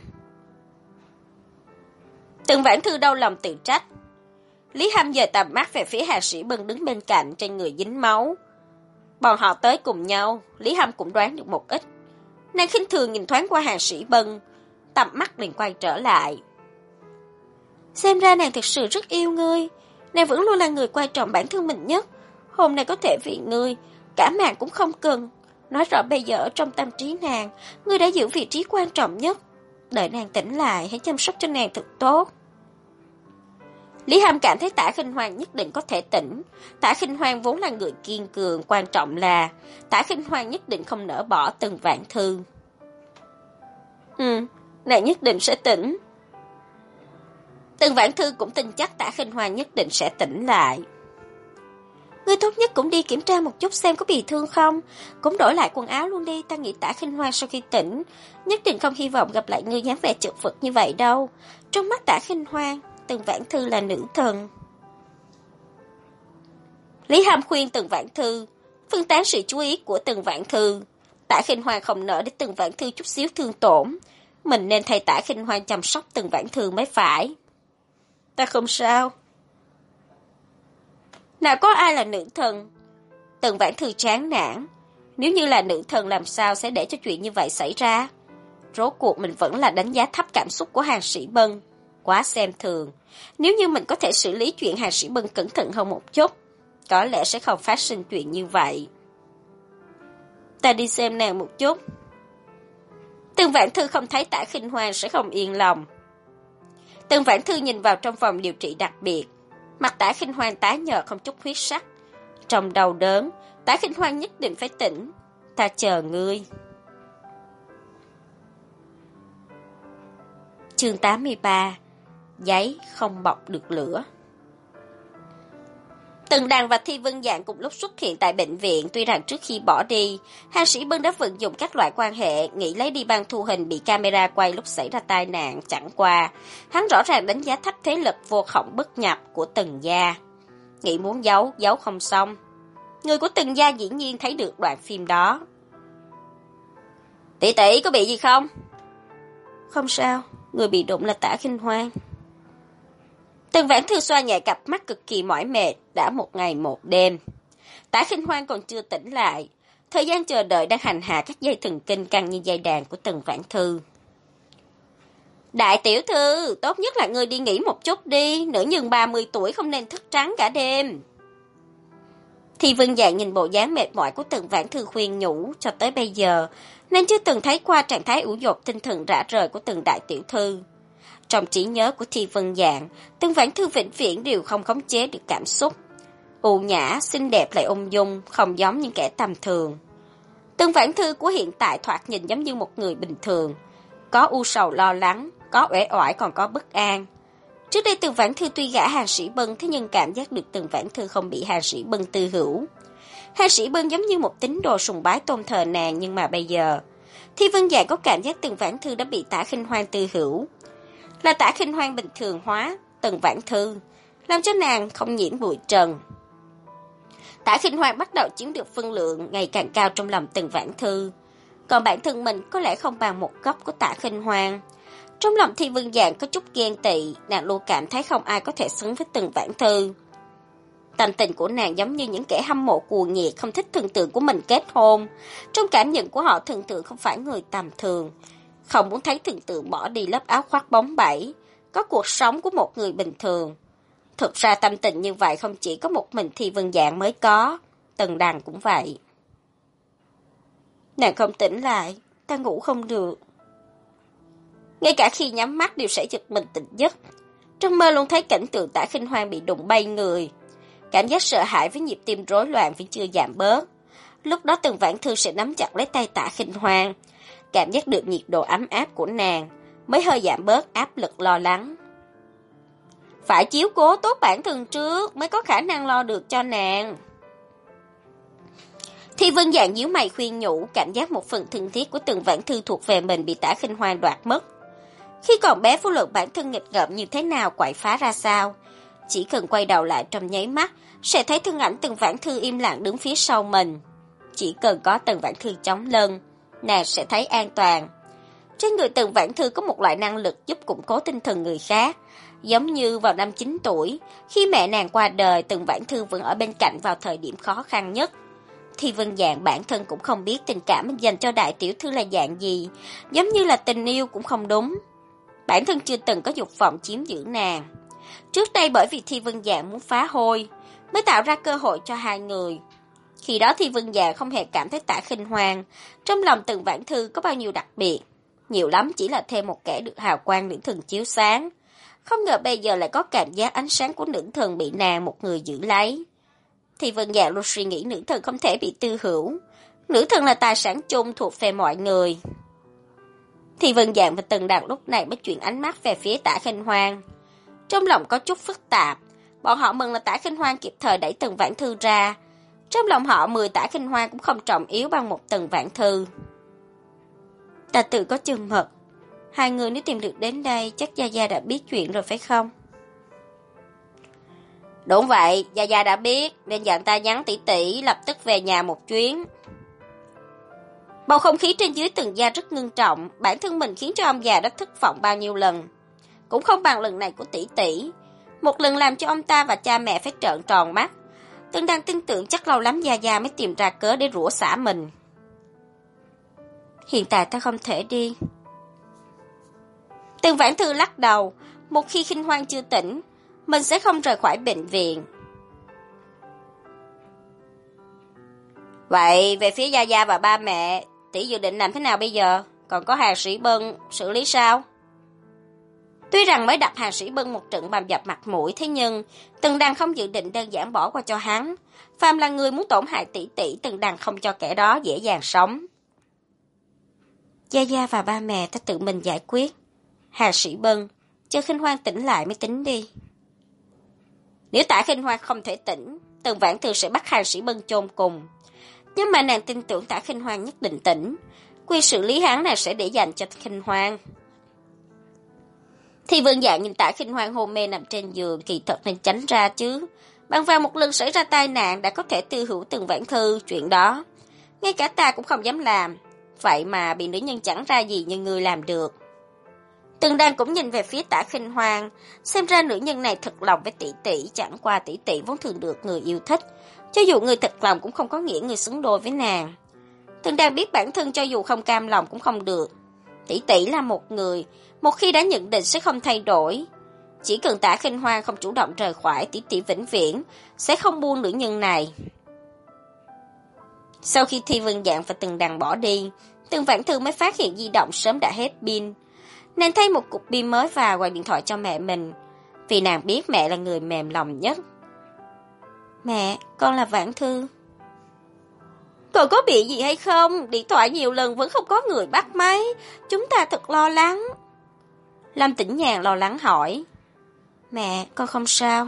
Tần Vãn Thư đau lòng tự trách. Lý Hâm dời tầm mắt về phía Hàng Sĩ Bân đứng bên cạnh, trên người dính máu. Bọn họ tới cùng nhau, Lý Hâm cũng đoán được một ít. Nàng khinh thường nhìn thoáng qua Hàng Sĩ Bân, tầm mắt liền quay trở lại. Xem ra nàng thực sự rất yêu ngươi, nàng vẫn luôn là người quan trọng bản thân mình nhất. Hôm nay có thể vì ngươi, cả mạng cũng không cần. Nói rõ bây giờ ở trong tâm trí nàng, ngươi đã giữ vị trí quan trọng nhất. Đợi nàng tỉnh lại, hãy chăm sóc cho nàng thật tốt. Lý Hâm cảm thấy Tả Khinh Hoang nhất định có thể tỉnh. Tả Khinh Hoang vốn là người kiên cường, quan trọng là Tả Khinh Hoang nhất định không nỡ bỏ Tần Vãn Thư. Ừ, nàng nhất định sẽ tỉnh. Tần Vãn Thư cũng tin chắc Tả Khinh Hoang nhất định sẽ tỉnh lại. Ngươi tốt nhất cũng đi kiểm tra một chút xem có bị thương không. Cũng đổi lại quần áo luôn đi, ta nghĩ Tả Khinh Hoang sau khi tỉnh nhất định không hy vọng gặp lại ngươi dáng vẻ chật vật như vậy đâu. Trong mắt Tả Khinh Hoang, Tần Vãn Thư là nữ thần. Lý Hâm khuyên Tần Vãn Thư phân tán sự chú ý của Tần Vãn Thư. Tả Khinh Hoang không nỡ để Tần Vãn Thư chút xíu thương tổn, mình nên thay Tả Khinh Hoang chăm sóc Tần Vãn Thư mới phải. Ta không sao. Nào có ai là nữ thần? Tần Vãn Thư chán nản. Nếu như là nữ thần làm sao sẽ để cho chuyện như vậy xảy ra? Rốt cuộc mình vẫn là đánh giá thấp cảm xúc của Hàng Sĩ Bân, quá xem thường. Nếu như mình có thể xử lý chuyện Hàng Sĩ Bân cẩn thận hơn một chút, có lẽ sẽ không phát sinh chuyện như vậy. Ta đi xem nàng một chút. Tần Vãn Thư không thấy Tả Khinh Hoang sẽ không yên lòng. Tần Vãn Thư nhìn vào trong phòng điều trị đặc biệt. Mặt Tả Khinh Hoang tái nhợt không chút huyết sắc. Trong đau đớn, Tả Khinh Hoang nhất định phải tỉnh. Ta chờ ngươi. Chương tám mươi ba. Giấy không bọc được lửa. Tần Đằng và Thi Vân Dạng cùng lúc xuất hiện tại bệnh viện. Tuy rằng trước khi bỏ đi, Hàng Sĩ Bân đã vận dụng các loại quan hệ, nghĩ lấy đi băng thu hình bị camera quay lúc xảy ra tai nạn. Chẳng qua, hắn rõ ràng đánh giá thấp thế lực vô khổng bất nhập của Tần gia. Nghĩ muốn giấu, giấu không xong. Người của Tần gia dĩ nhiên thấy được đoạn phim đó. Tỷ tỷ có bị gì không? Không sao, người bị đụng là Tả Khinh Hoang. Tần Vãn Thư xoa nhẹ cặp mắt cực kỳ mỏi mệt, đã một ngày một đêm. Tả Khinh Hoang còn chưa tỉnh lại, thời gian chờ đợi đang hành hạ các dây thần kinh căng như dây đàn của Tần Vãn Thư. Đại tiểu thư, tốt nhất là ngươi đi nghỉ một chút đi, nữ nhân ba mươi tuổi không nên thức trắng cả đêm. Thì Vân Dạng nhìn bộ dáng mệt mỏi của Tần Vãn Thư khuyên nhủ, cho tới bây giờ, nên chưa từng thấy qua trạng thái ủ dột tinh thần rã rời của Tần đại tiểu thư. Trong trí nhớ của Thi Vân Dạng, Tần Vãn Thư vĩnh viễn đều không khống chế được cảm xúc. U nhã, xinh đẹp lại ung dung, không giống những kẻ tầm thường. Tần Vãn Thư của hiện tại thoạt nhìn giống như một người bình thường. Có u sầu lo lắng, có uể oải còn có bất an. Trước đây Tần Vãn Thư tuy gả Hàng Sĩ Bân, thế nhưng cảm giác được Tần Vãn Thư không bị Hàng Sĩ Bân tư hữu. Hàng Sĩ Bân giống như một tín đồ sùng bái tôn thờ nàng, nhưng mà bây giờ, Thi Vân Dạng có cảm giác Tần Vãn Thư đã bị Tả Khinh Hoang tư hữu. Là Tả Khinh Hoang bình thường hóa Tần Vãn Thư, làm cho nàng không nhiễm bụi trần. Tả Khinh Hoang bắt đầu chiếm được phân lượng ngày càng cao trong lòng Tần Vãn Thư, còn bản thân mình có lẽ không bằng một góc của Tả Khinh Hoang. Trong lòng Thi Vân Dạng có chút ghen tị, nàng luôn cảm thấy không ai có thể xứng với Tần Vãn Thư. Tâm tình của nàng giống như những kẻ hâm mộ cuồng nhiệt không thích thần tượng của mình kết hôn. Trong cảm nhận của họ, thần tượng không phải người tầm thường, không muốn thấy thần tượng bỏ đi lớp áo khoác bóng bẩy, có cuộc sống của một người bình thường. Thực ra tâm tình như vậy không chỉ có một mình Thi Vân Dạng mới có, Tần Đằng cũng vậy. Nàng không tỉnh lại, ta ngủ không được. Ngay cả khi nhắm mắt đều sẽ giật mình tỉnh giấc. Trong mơ luôn thấy cảnh tượng Tả Khinh Hoang bị đụng bay người. Cảm giác sợ hãi với nhịp tim rối loạn vẫn chưa giảm bớt. Lúc đó Tần Vãn Thư sẽ nắm chặt lấy tay Tả Khinh Hoang, cảm giác được nhiệt độ ấm áp của nàng, mới hơi giảm bớt áp lực lo lắng. Phải chiếu cố tốt bản thân trước mới có khả năng lo được cho nàng. Thi Vân Dạng nhíu mày khuyên nhủ, cảm giác một phần thân thiết của Tần Vãn Thư thuộc về mình bị Tả Khinh Hoan đoạt mất. Khi còn bé, vô luận bản thân nghịch ngợm như thế nào, quậy phá ra sao, chỉ cần quay đầu lại trong nháy mắt, sẽ thấy thân ảnh Tần Vãn Thư im lặng đứng phía sau mình. Chỉ cần có Tần Vãn Thư chống lưng, nàng sẽ thấy an toàn. Trên người Tần Vãn Thư có một loại năng lực giúp củng cố tinh thần người khác, giống như vào năm chín tuổi, khi mẹ nàng qua đời, Tần Vãn Thư vẫn ở bên cạnh vào thời điểm khó khăn nhất. Thi Vân Dạng bản thân cũng không biết tình cảm mình dành cho đại tiểu thư là dạng gì, giống như là tình yêu cũng không đúng. Bản thân chưa từng có dục vọng chiếm giữ nàng. Trước đây bởi vì Thi Vân Dạng muốn phá hôi, mới tạo ra cơ hội cho hai người. Khi đó Thi Vân Dạng không hề cảm thấy Tả Khinh Hoan trong lòng Tần Vãn Thư có bao nhiêu đặc biệt, nhiều lắm chỉ là thêm một kẻ được hào quang nữ thần chiếu sáng. Không ngờ bây giờ lại có cảm giác ánh sáng của nữ thần bị nàng một người giữ lấy. Thi Vân Dạng luôn suy nghĩ nữ thần không thể bị tư hữu, nữ thần là tài sản chung thuộc về mọi người. Thi Vân Dạng và Tần Đằng lúc này mới chuyển ánh mắt về phía Tả Khinh Hoan. Trong lòng có chút phức tạp, bọn họ mừng là Tả Khinh Hoan kịp thời đẩy Tần Vãn Thư ra. Trong lòng họ mười Tả Khinh Hoan cũng không trọng yếu bằng một Tần Vãn Thư. Ta tự có chừng mực, hai người nếu tìm được đến đây chắc Gia Gia đã biết chuyện rồi phải không? Đúng vậy, Gia Gia đã biết, nên dặn ta nhắn tỷ tỷ lập tức về nhà một chuyến. Bầu không khí trên dưới Tần gia rất ngưng trọng, bản thân mình khiến cho ông già đã thất vọng bao nhiêu lần. Cũng không bằng lần này của tỷ tỷ, một lần làm cho ông ta và cha mẹ phải trợn tròn mắt. Tần đang tin tưởng chắc lâu lắm Gia Gia mới tìm ra cớ để rủa xả mình. Hiện tại ta không thể đi. Tần Vãn Thư lắc đầu, một khi Khinh Hoan chưa tỉnh, mình sẽ không rời khỏi bệnh viện. Vậy về phía Gia Gia và ba mẹ, tỷ dự định làm thế nào bây giờ? Còn có Hàng Sĩ Bân xử lý sao? Tuy rằng mới đập Hàng Sĩ Bân một trận bầm dập mặt mũi, thế nhưng Tần Đằng không dự định đơn giản bỏ qua cho hắn. Phàm là người muốn tổn hại tỷ tỷ, Tần Đằng không cho kẻ đó dễ dàng sống. Gia Gia và ba mẹ ta tự mình giải quyết. Hàng Sĩ Bân, chờ Khinh Hoan tỉnh lại mới tính đi. Nếu Tả Khinh Hoan không thể tỉnh, Tần Vãn Thư sẽ bắt Hàng Sĩ Bân chôn cùng. Nhưng mà nàng tin tưởng Tả Khinh Hoan nhất định tỉnh, quyền xử lý hắn nàng sẽ để dành cho Khinh Hoan. Thì Vân Dạng nhìn Tả Khinh Hoan hôn mê nằm trên giường, kỳ thật nên tránh ra chứ. Bằng vào một lần xảy ra tai nạn đã có thể tư hữu Tần Vãn Thư, chuyện đó ngay cả ta cũng không dám làm, vậy mà bị nữ nhân chẳng ra gì như ngươi làm được. Tần Đan cũng nhìn về phía Tả Khinh Hoan, xem ra nữ nhân này thật lòng với tỷ tỷ, chẳng qua tỷ tỷ vốn thường được người yêu thích, cho dù người thật lòng cũng không có nghĩa người xứng đôi với nàng. Tần Đan biết bản thân cho dù không cam lòng cũng không được. Tỷ tỷ là một người, một khi đã nhận định sẽ không thay đổi. Chỉ cần Tả Khinh Hoan không chủ động rời khỏi, tỷ tỷ vĩnh viễn sẽ không buông nữ nhân này. Sau khi Thi Vân Dạng và Tần Đằng bỏ đi, Tần Vãn Thư mới phát hiện di động sớm đã hết pin. Nàng thay một cục pin mới vào, gọi điện thoại cho mẹ mình, vì nàng biết mẹ là người mềm lòng nhất. Mẹ, con là Vãn Thư. Cậu có bị gì hay không? Điện thoại nhiều lần vẫn không có người bắt máy, chúng ta thật lo lắng. Lâm Tĩnh Nhàn lo lắng hỏi. Mẹ, con không sao.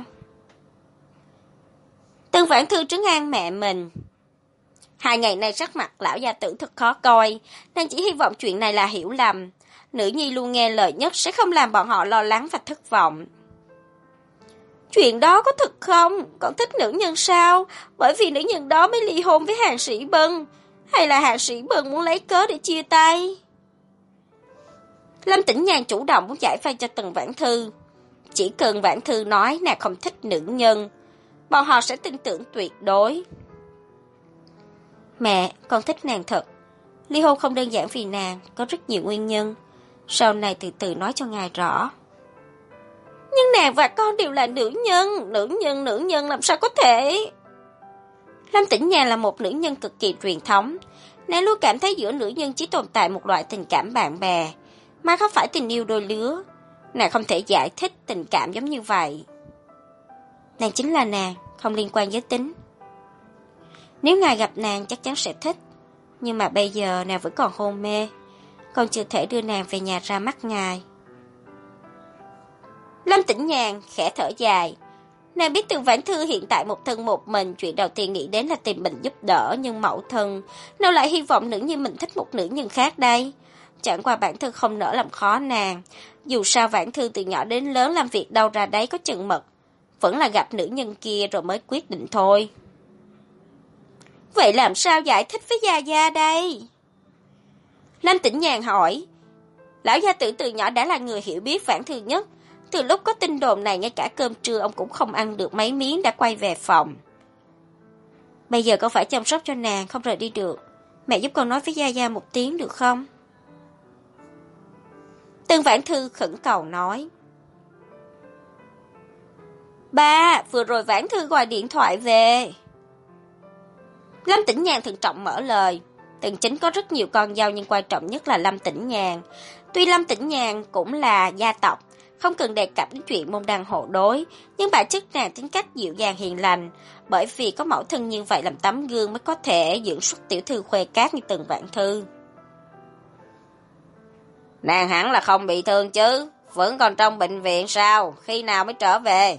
Tần Vãn Thư trấn an mẹ mình. Hai ngày nay sắc mặt lão gia tử thật khó coi, nàng chỉ hy vọng chuyện này là hiểu lầm. Nữ nhi luôn nghe lời nhất sẽ không làm bọn họ lo lắng và thất vọng. Chuyện đó có thật không? Con thích nữ nhân sao? Bởi vì nữ nhân đó mới ly hôn với Hàng Sĩ Bân. Hay là Hàng Sĩ Bân muốn lấy cớ để chia tay? Lâm Tĩnh Nhàn chủ động muốn giải vây cho Tần Vãn Thư. Chỉ cần Vãn Thư nói nàng không thích nữ nhân, bọn họ sẽ tin tưởng tuyệt đối. Mẹ, con thích nàng thật. Ly hôn không đơn giản vì nàng, có rất nhiều nguyên nhân. Sau này từ từ nói cho ngài rõ. Nhưng nàng và con đều là nữ nhân, nữ nhân, nữ nhân làm sao có thể? Lâm Tĩnh Nhàn là một nữ nhân cực kỳ truyền thống. Nàng luôn cảm thấy giữa nữ nhân chỉ tồn tại một loại tình cảm bạn bè, mà không phải tình yêu đôi lứa. Nàng không thể giải thích tình cảm giống như vậy. Nàng chính là nàng, không liên quan giới tính. Nếu ngài gặp nàng chắc chắn sẽ thích. Nhưng mà bây giờ nàng vẫn còn hôn mê, con chưa thể đưa nàng về nhà ra mắt ngài. Lâm Tĩnh Nhàn khẽ thở dài. Nàng biết Từ Vãn Thư hiện tại một thân một mình, chuyện đầu tiên nghĩ đến là tìm mình giúp đỡ, nhưng mẫu thân, nào lại hy vọng nữ nhân mình thích một nữ nhân khác đây? Chẳng qua bản thân không nỡ làm khó nàng. Dù sao Vãn Thư từ nhỏ đến lớn làm việc đâu ra đấy có chừng mực. Vẫn là gặp nữ nhân kia rồi mới quyết định thôi. Vậy làm sao giải thích với Gia Gia đây? Lâm Tĩnh Nhàn hỏi. Lão gia tử từ nhỏ đã là người hiểu biết Vãn Thư nhất. Từ lúc có tin đồn này, ngay cả cơm trưa ông cũng không ăn được mấy miếng đã quay về phòng. Bây giờ con phải chăm sóc cho nàng, không rời đi được. Mẹ giúp con nói với Gia Gia một tiếng được không? Tân Vãn Thư khẩn cầu nói. Ba, vừa rồi Vãn Thư gọi điện thoại về. Lâm Tĩnh Nhàn thận trọng mở lời. Tần Chính có rất nhiều con dâu nhưng quan trọng nhất là Lâm Tĩnh Nhàn. Tuy Lâm Tĩnh Nhàn cũng là gia tộc, không cần đề cập đến chuyện môn đăng hộ đối, nhưng bản chất nàng tính cách dịu dàng hiền lành, bởi vì có mẫu thân như vậy làm tấm gương mới có thể dưỡng xuất tiểu thư khuê cát như Tần Vãn Thư. Nàng hẳn là không bị thương chứ, vẫn còn trong bệnh viện sao, khi nào mới trở về?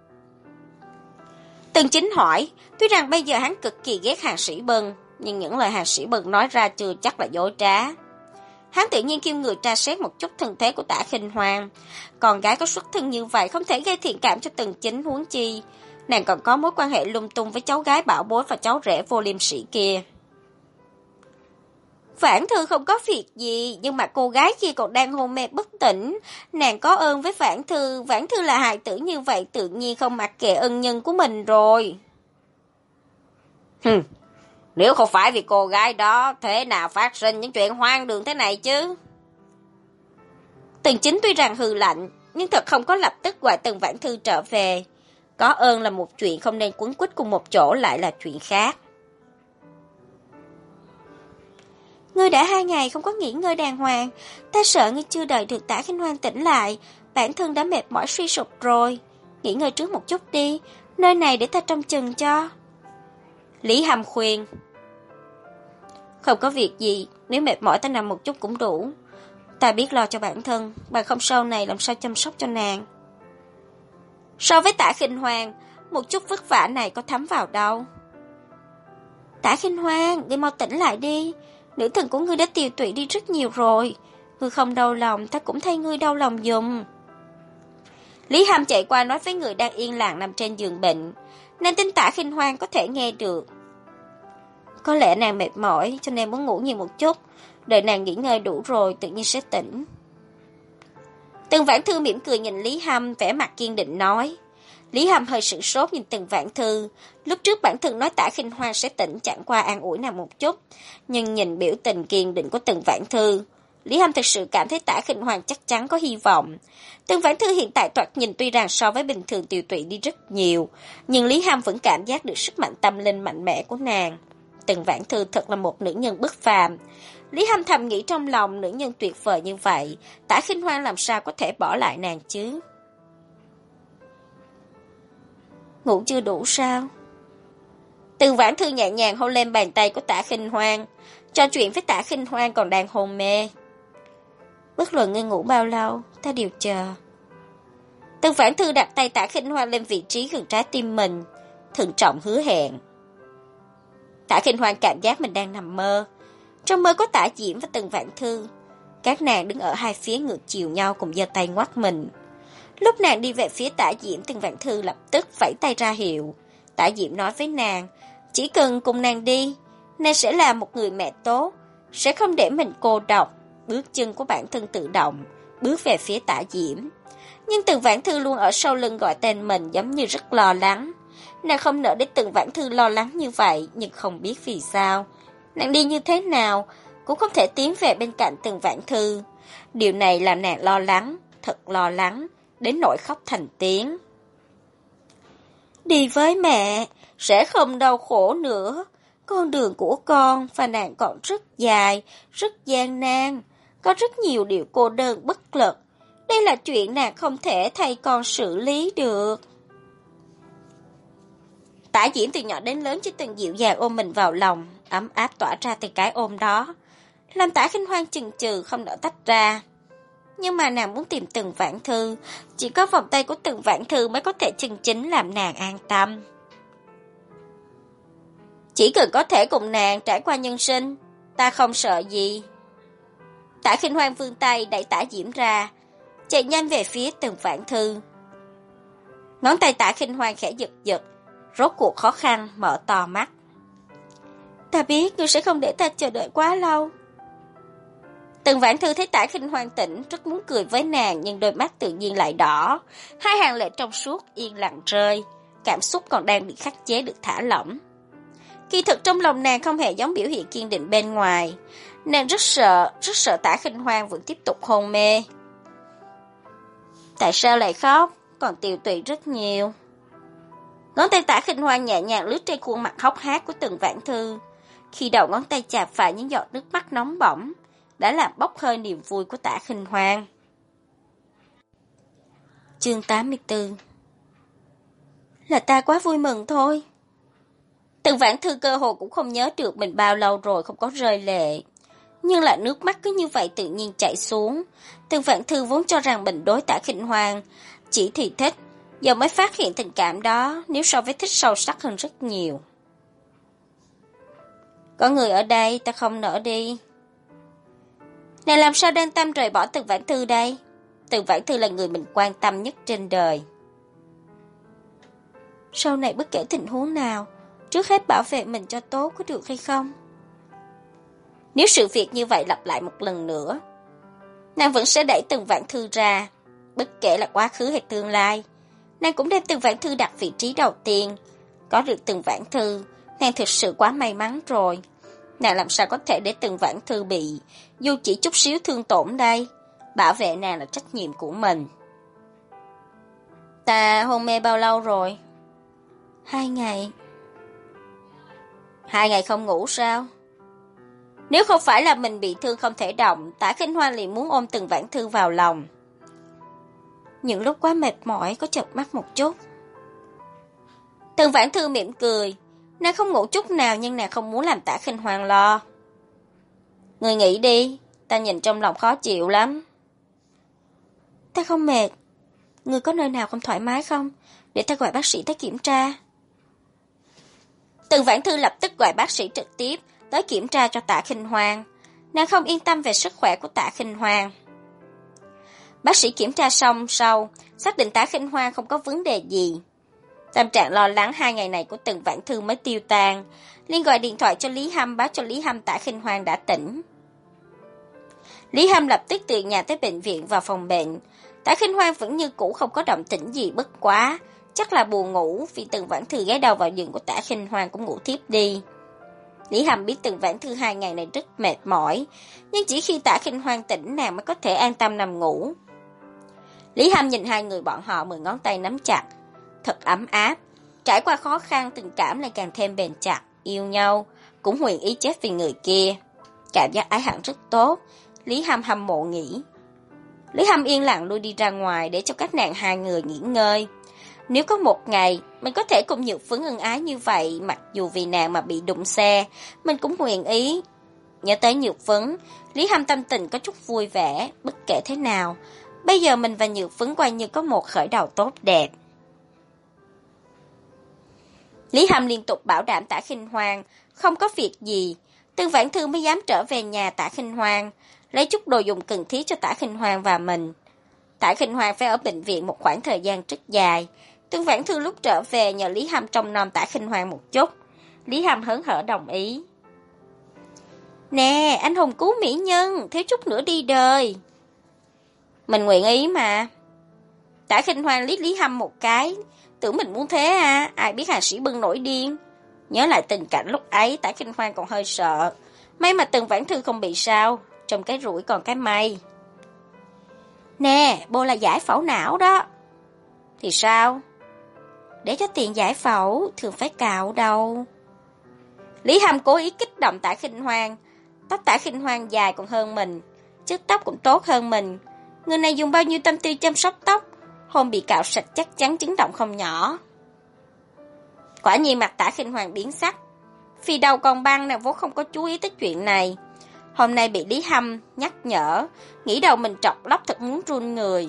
Tần Chính hỏi, tuy rằng bây giờ hắn cực kỳ ghét Hàn Sĩ Bân, nhưng những lời Hàn Sĩ Bân nói ra chưa chắc là dối trá. Hắn tự nhiên kêu người tra xét một chút thân thế của Tả Khinh Hoang. Con gái có xuất thân như vậy không thể gây thiện cảm cho Tần Chính, huống chi nàng còn có mối quan hệ lung tung với cháu gái bảo bối và cháu rể vô liêm sĩ kia. Vãn Thư không có việc gì, nhưng mà cô gái kia còn đang hôn mê bất tỉnh. Nàng có ơn với Vãn Thư, Vãn Thư là hài tử như vậy tự nhiên không mặc kệ ân nhân của mình rồi. Hừm, nếu không phải vì cô gái đó, thế nào phát sinh những chuyện hoang đường thế này chứ? Tần Chính tuy rằng hừ lạnh, nhưng thật không có lập tức gọi Tần Vãn Thư trở về. Có ơn là một chuyện, không nên quấn quýt cùng một chỗ lại là chuyện khác. Ngươi đã hai ngày không có nghỉ ngơi đàng hoàng, ta sợ ngươi chưa đợi được Tả Khinh Hoang tỉnh lại, bản thân đã mệt mỏi suy sụp rồi. Nghỉ ngơi trước một chút đi, nơi này để ta trông chừng cho. Lý Hàm khuyên. Không có việc gì, nếu mệt mỏi ta nằm một chút cũng đủ. Ta biết lo cho bản thân, bằng không sau này làm sao chăm sóc cho nàng. So với Tả Khinh Hoang, một chút vất vả này có thấm vào đâu. Tả Khinh Hoang, ngươi mau tỉnh lại đi. Nữ thần của ngươi đã tiều tụy đi rất nhiều rồi. Ngươi không đau lòng, ta cũng thay ngươi đau lòng dùm. Lý Hàm chạy qua nói với người đang yên lặng nằm trên giường bệnh. Nàng tin Tả Khinh Hoang có thể nghe được. Có lẽ nàng mệt mỏi cho nên muốn ngủ nhiều một chút. Đợi nàng nghỉ ngơi đủ rồi tự nhiên sẽ tỉnh. Tần Vãn Thư mỉm cười nhìn Lý Hàm, vẻ mặt kiên định nói. Lý Hàm hơi sửng sốt nhìn Tần Vãn Thư. Lúc trước bản thân nói Tả Khinh Hoang sẽ tỉnh, chẳng qua an ủi nàng một chút. Nhưng nhìn biểu tình kiên định của Tần Vãn Thư, Lý Hàm thực sự cảm thấy Tả Khinh Hoang chắc chắn có hy vọng. Tần Vãn Thư hiện tại thoạt nhìn tuy rằng so với bình thường tiều tụy đi rất nhiều, nhưng Lý Hàm vẫn cảm giác được sức mạnh tâm linh mạnh mẽ của nàng. Tần Vãn Thư thật là một nữ nhân bất phàm. Lý Hàm thầm nghĩ trong lòng, nữ nhân tuyệt vời như vậy, Tả Khinh Hoang làm sao có thể bỏ lại nàng chứ? Ngủ chưa đủ sao? Tần Vãn Thư nhẹ nhàng hôn lên bàn tay của Tả Khinh Hoang, trò chuyện với Tả Khinh Hoang còn đang hôn mê. Bất luận ngươi ngủ bao lâu, ta đều chờ. Tần Vãn Thư đặt tay Tả Khinh Hoang lên vị trí gần trái tim mình, thận trọng hứa hẹn. Tả Khinh Hoang cảm giác mình đang nằm mơ. Trong mơ có Tả Diễm và Tần Vãn Thư. Các nàng đứng ở hai phía ngược chiều nhau cùng giơ tay ngoắt mình. Lúc nàng đi về phía Tả Diễm, Tần Vãn Thư lập tức vẫy tay ra hiệu. Tả Diễm nói với nàng, chỉ cần cùng nàng đi, nàng sẽ là một người mẹ tốt, sẽ không để mình cô độc. Bước chân của bản thân tự động, bước về phía Tả Diễm. Nhưng Tần Vãn Thư luôn ở sau lưng gọi tên mình giống như rất lo lắng. Nàng không nỡ để Tần Vãn Thư lo lắng như vậy, nhưng không biết vì sao. Nàng đi như thế nào, cũng không thể tiến về bên cạnh Tần Vãn Thư. Điều này làm nàng lo lắng, thật lo lắng, đến nỗi khóc thành tiếng. Đi với mẹ, sẽ không đau khổ nữa. Con đường của con và nàng còn rất dài, rất gian nan. Có rất nhiều điều cô đơn bất lực. Đây là chuyện nàng không thể thay con xử lý được. Tả Diễm từ nhỏ đến lớn chỉ từng dịu dàng ôm mình vào lòng, ấm áp tỏa ra từ cái ôm đó, làm Tả Khinh Hoang chừng chừ không nỡ tách ra. Nhưng mà nàng muốn tìm Tần Vãn Thư, chỉ có vòng tay của Tần Vãn Thư mới có thể chân chính làm nàng an tâm. Chỉ cần có thể cùng nàng trải qua nhân sinh, ta không sợ gì. Tả Khinh Hoan vươn tay đẩy Tả Diễm ra, chạy nhanh về phía Tần Vãn Thư. Ngón tay Tả Khinh Hoan khẽ giật giật, rốt cuộc khó khăn mở to mắt. Ta biết ngươi sẽ không để ta chờ đợi quá lâu. Tần Vãn Thư thấy Tả Khinh Hoan tỉnh, rất muốn cười với nàng, nhưng đôi mắt tự nhiên lại đỏ, hai hàng lệ trong suốt yên lặng rơi, cảm xúc còn đang bị khắc chế được thả lỏng. Kỳ thực trong lòng nàng không hề giống biểu hiện kiên định bên ngoài, nàng rất sợ, rất sợ Tả Khinh Hoan vẫn tiếp tục hôn mê. Tại sao lại khóc? Còn tiều tụy rất nhiều. Ngón tay Tả Khinh Hoan nhẹ nhàng lướt trên khuôn mặt hốc hác của Tần Vãn Thư, khi đầu ngón tay chạm phải những giọt nước mắt nóng bỏng, đã làm bốc hơi niềm vui của Tả Khinh Hoan. Chương tám mươi tư. Là ta quá vui mừng thôi. Tần Vãn Thư cơ hồ cũng không nhớ được mình bao lâu rồi không có rơi lệ, nhưng là nước mắt cứ như vậy tự nhiên chảy xuống. Tần Vãn Thư vốn cho rằng mình đối Tả Khinh Hoan chỉ thì thích, giờ mới phát hiện tình cảm đó nếu so với thích sâu sắc hơn rất nhiều. Có người ở đây ta không nỡ đi. Này làm sao đang tâm rời bỏ Tần Vãn Thư đây? Tần Vãn Thư là người mình quan tâm nhất trên đời. Sau này bất kể tình huống nào, trước hết bảo vệ mình cho tốt có được hay không? Nếu sự việc như vậy lặp lại một lần nữa, nàng vẫn sẽ đẩy Tần Vãn Thư ra, bất kể là quá khứ hay tương lai. Nàng cũng đem Tần Vãn Thư đặt vị trí đầu tiên. Có được Tần Vãn Thư, nàng thực sự quá may mắn rồi. Nàng làm sao có thể để Tần Vãn Thư bị dù chỉ chút xíu thương tổn đây? Bảo vệ nàng là trách nhiệm của mình. Ta hôn mê bao lâu rồi? Hai ngày. Hai ngày không ngủ sao? Nếu không phải là mình bị thương không thể động, Tả Khinh Hoan liền muốn ôm Tần Vãn Thư vào lòng. Những lúc quá mệt mỏi có chợp mắt một chút. Tần Vãn Thư mỉm cười. Nàng không ngủ chút nào nhưng nàng không muốn làm Tả Khinh Hoan lo. Người nghỉ đi, ta nhìn trong lòng khó chịu lắm. Ta không mệt. Người có nơi nào không thoải mái không? Để ta gọi bác sĩ tới kiểm tra. Tần Vãn Thư lập tức gọi bác sĩ trực tiếp tới kiểm tra cho Tả Khinh Hoan. Nàng không yên tâm về sức khỏe của Tả Khinh Hoan. Bác sĩ kiểm tra xong sau, xác định Tả Khinh Hoan không có vấn đề gì. Tâm trạng lo lắng hai ngày này của Tần Vãn Thư mới tiêu tan, liền gọi điện thoại cho Lý Hâm báo cho Lý Hâm Tả Khinh Hoan đã tỉnh. Lý Hâm lập tức từ nhà tới bệnh viện vào phòng bệnh. Tả Khinh Hoan vẫn như cũ không có động tĩnh gì bất quá, chắc là buồn ngủ vì Tần Vãn Thư ghé đầu vào giường của Tả Khinh Hoan cũng ngủ thiếp đi. Lý Hâm biết Tần Vãn Thư hai ngày này rất mệt mỏi, nhưng chỉ khi Tả Khinh Hoan tỉnh nàng mới có thể an tâm nằm ngủ. Lý Hâm nhìn hai người bọn họ mười ngón tay nắm chặt, thật ấm áp. Trải qua khó khăn, tình cảm lại càng thêm bền chặt, yêu nhau, cũng huyền ý chết vì người kia. Cảm giác ái hẳn rất tốt, Lý Hâm hâm mộ nghĩ. Lý Hâm yên lặng lui đi ra ngoài để cho các nàng hai người nghỉ ngơi. Nếu có một ngày mình có thể cùng Nhược Phấn ân ái như vậy, mặc dù vì nàng mà bị đụng xe, mình cũng huyền ý. Nhớ tới Nhược Phấn, Lý Hâm tâm tình có chút vui vẻ, bất kể thế nào. Bây giờ mình và Nhược Phấn coi như có một khởi đầu tốt đẹp. Lý Hâm liên tục bảo đảm Tả Khinh Hoan không có việc gì, Tần Vãn Thư mới dám trở về nhà Tả Khinh Hoan, lấy chút đồ dùng cần thiết cho Tả Khinh Hoan và mình. Tả Khinh Hoan phải ở bệnh viện một khoảng thời gian rất dài. Tần Vãn Thư lúc trở về nhờ Lý Hâm trông nom Tả Khinh Hoan một chút. Lý Hâm hớn hở đồng ý. Nè, anh hùng cứu mỹ nhân, thiếu chút nữa đi đời. Mình nguyện ý mà. Tả Khinh Hoan liếc Lý Hâm một cái, tưởng mình muốn thế à, ai biết Hà Sĩ Bân nổi điên. Nhớ lại tình cảnh lúc ấy, Tả Khinh Hoan còn hơi sợ. May mà Tần Vãn Thư không bị sao, trong cái rủi còn cái may. Nè, bô là giải phẫu não đó. Thì sao? Để cho tiền giải phẫu, thường phải cạo đầu. Lý Hâm cố ý kích động Tả Khinh Hoan. Tóc Tả Khinh Hoan dài còn hơn mình, chất tóc cũng tốt hơn mình. Người này dùng bao nhiêu tâm tư chăm sóc tóc, hôm bị cạo sạch chắc chắn chấn động không nhỏ. Quả nhiên mặt Tả Khinh Hoan biến sắc. Vì đầu còn băng nàng vốn không có chú ý tới chuyện này. Hôm nay bị Lý Hâm nhắc nhở, nghĩ đầu mình trọc lóc thật muốn run người.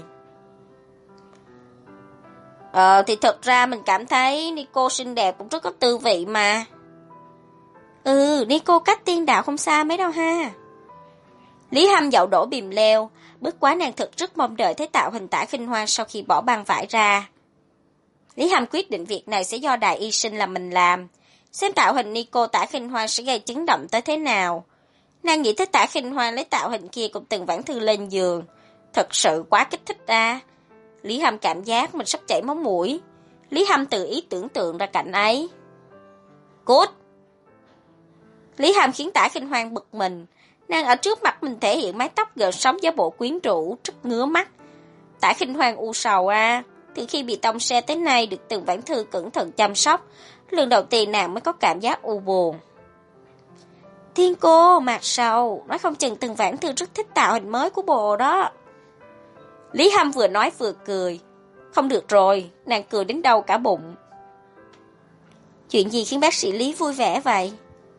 Ờ thì thật ra mình cảm thấy Nico xinh đẹp cũng rất có tư vị mà. Ừ, Nico cách tiên đạo không xa mấy đâu ha. Lý Hâm dậu đổ bìm leo, bước quá nàng thực rất mong đợi thấy tạo hình Tả Khinh Hoan sau khi bỏ băng vải ra. Lý Hâm quyết định việc này sẽ do Đại Y Sinh làm mình làm, xem tạo hình Nico Tả Khinh Hoan sẽ gây chấn động tới thế nào. Nàng nghĩ tới Tả Khinh Hoan lấy tạo hình kia cùng Tần Vãn Thư lên giường, thật sự quá kích thích ra. Lý Hâm cảm giác mình sắp chảy máu mũi. Lý Hâm tự ý tưởng tượng ra cảnh ấy. Cút! Lý Hâm khiến Tả Khinh Hoan bực mình. Nàng ở trước mặt mình thể hiện mái tóc gợn sóng giả bộ quyến rũ, rất ngứa mắt. Tả Khinh Hoan u sầu à, từ khi bị tông xe tới nay được Tần Vãn Thư cẩn thận chăm sóc, lần đầu tiên nàng mới có cảm giác u buồn. Thiên cô, mặt sầu, nói không chừng Tần Vãn Thư rất thích tạo hình mới của bồ đó. Lý Hâm vừa nói vừa cười. Không được rồi, nàng cười đến đâu cả bụng. Chuyện gì khiến bác sĩ Lý vui vẻ vậy?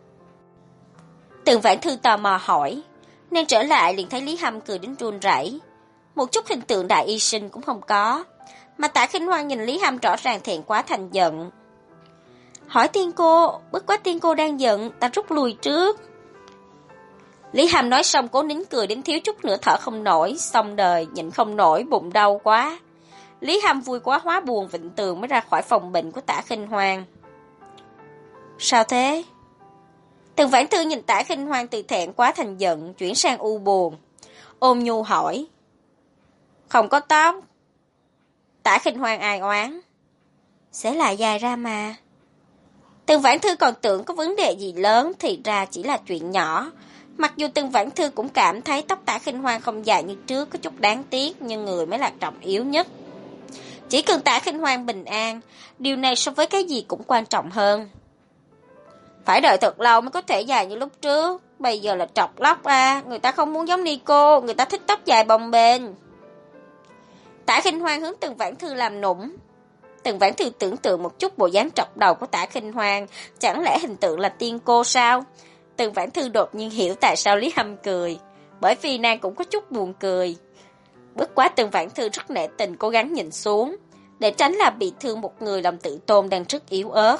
Tần Vãn Thư tò mò hỏi. Nàng trở lại liền thấy Lý Hâm cười đến run rẩy, một chút hình tượng Đại Y Sinh cũng không có. Mà Tả Khinh Hoan nhìn Lý Hâm rõ ràng thẹn quá thành giận. Hỏi tiên cô, bất quá tiên cô đang giận, ta rút lui trước. Lý Hâm nói xong cố nín cười đến thiếu chút nữa thở không nổi, xong đời, nhịn không nổi, bụng đau quá. Lý Hâm vui quá hóa buồn vịnh tường mới ra khỏi phòng bệnh của Tả Khinh Hoan. Sao thế? Tần Vãn Thư nhìn Tả Khinh Hoan từ thẹn quá thành giận, chuyển sang u buồn. Ôn nhu hỏi. Không có tóc. Tả Khinh Hoan ai oán. Sẽ lại dài ra mà. Tần Vãn Thư còn tưởng có vấn đề gì lớn thì ra chỉ là chuyện nhỏ. Mặc dù Tần Vãn Thư cũng cảm thấy tóc Tả Khinh Hoan không dài như trước có chút đáng tiếc, nhưng người mới là trọng yếu nhất. Chỉ cần Tả Khinh Hoan bình an, điều này so với cái gì cũng quan trọng hơn. Phải đợi thật lâu mới có thể dài như lúc trước, bây giờ là trọc lóc à, người ta không muốn giống Nico, người ta thích tóc dài bồng bềnh. Tả Khinh Hoan hướng Tần Vãn Thư làm nũng. Tần Vãn Thư tưởng tượng một chút bộ dáng trọc đầu của Tả Khinh Hoan, chẳng lẽ hình tượng là tiên cô sao? Tần Vãn Thư đột nhiên hiểu tại sao Lý Hâm cười, bởi vì nàng cũng có chút buồn cười. Bất quá Tần Vãn Thư rất nể tình cố gắng nhìn xuống, để tránh làm bị thương một người lòng tự tôn đang rất yếu ớt.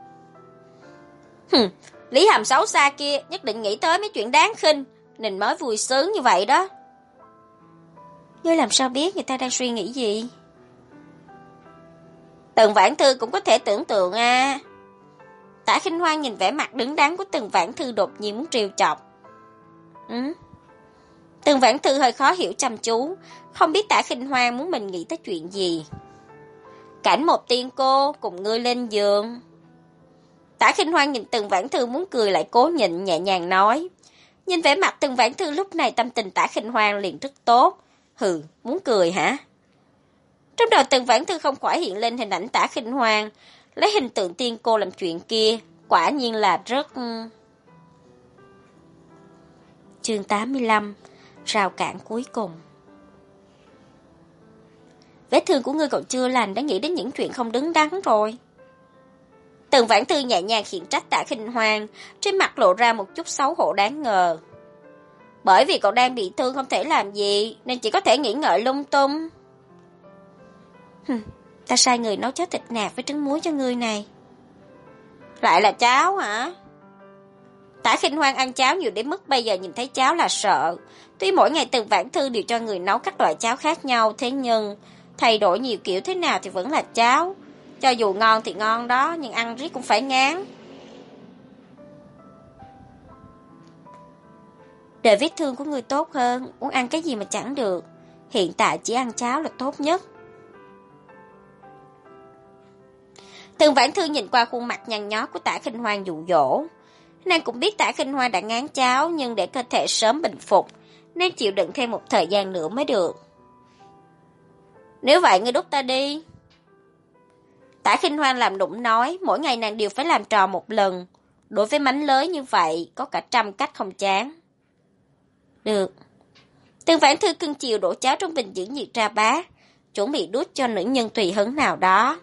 Hừm, Lý Hâm xấu xa kia nhất định nghĩ tới mấy chuyện đáng khinh, nên mới vui sướng như vậy đó. Ngươi làm sao biết người ta đang suy nghĩ gì? Tần Vãn Thư cũng có thể tưởng tượng à. Tả Khinh Hoan nhìn vẻ mặt đứng đắn của Tần Vãn Thư đột nhiên muốn trêu chọc. Ừ? Tần Vãn Thư hơi khó hiểu chăm chú, không biết Tả Khinh Hoan muốn mình nghĩ tới chuyện gì. Cảnh một tiên cô cùng ngươi lên giường. Tả Khinh Hoan nhìn Tần Vãn Thư muốn cười lại cố nhịn, nhẹ nhàng nói. Nhìn vẻ mặt Tần Vãn Thư lúc này tâm tình Tả Khinh Hoan liền rất tốt. Hừ, muốn cười hả? Trong đầu Tần Vãn Thư không khỏi hiện lên hình ảnh Tả Khinh Hoan, lấy hình tượng tiên cô làm chuyện kia, quả nhiên là rất... Chương tám mươi lăm, rào cản cuối cùng. Vết thương của ngươi còn chưa lành đã nghĩ đến những chuyện không đứng đắn rồi. Tần Vãn Thư nhẹ nhàng khiển trách Tả Khinh Hoan, trên mặt lộ ra một chút xấu hổ đáng ngờ. Bởi vì cậu đang bị thương không thể làm gì, nên chỉ có thể nghĩ ngợi lung tung. Hừm, ta sai người nấu cháo thịt nạc với trứng muối cho ngươi này. Lại là cháo hả? Tả Khinh Hoan ăn cháo nhiều đến mức bây giờ nhìn thấy cháo là sợ. Tuy mỗi ngày Tần Vãn Thư đều cho người nấu các loại cháo khác nhau, thế nhưng thay đổi nhiều kiểu thế nào thì vẫn là cháo. Cho dù ngon thì ngon đó, nhưng ăn riết cũng phải ngán. Để vết thương của người tốt hơn, muốn ăn cái gì mà chẳng được. Hiện tại chỉ ăn cháo là tốt nhất. Tần Vãn Thư nhìn qua khuôn mặt nhăn nhó của Tả Khinh Hoan dụ dỗ. Nàng cũng biết Tả Khinh Hoan đã ngán cháo, nhưng để cơ thể sớm bình phục, nên chịu đựng thêm một thời gian nữa mới được. Nếu vậy ngươi đút ta đi. Tả Khinh Hoan làm nũng nói, mỗi ngày nàng đều phải làm trò một lần. Đối với mánh lới như vậy, có cả trăm cách không chán. Được. Tần Vãn Thư cưng chiều đổ cháo trong bình giữ nhiệt ra bát, chuẩn bị đút cho nữ nhân tùy hứng nào đó.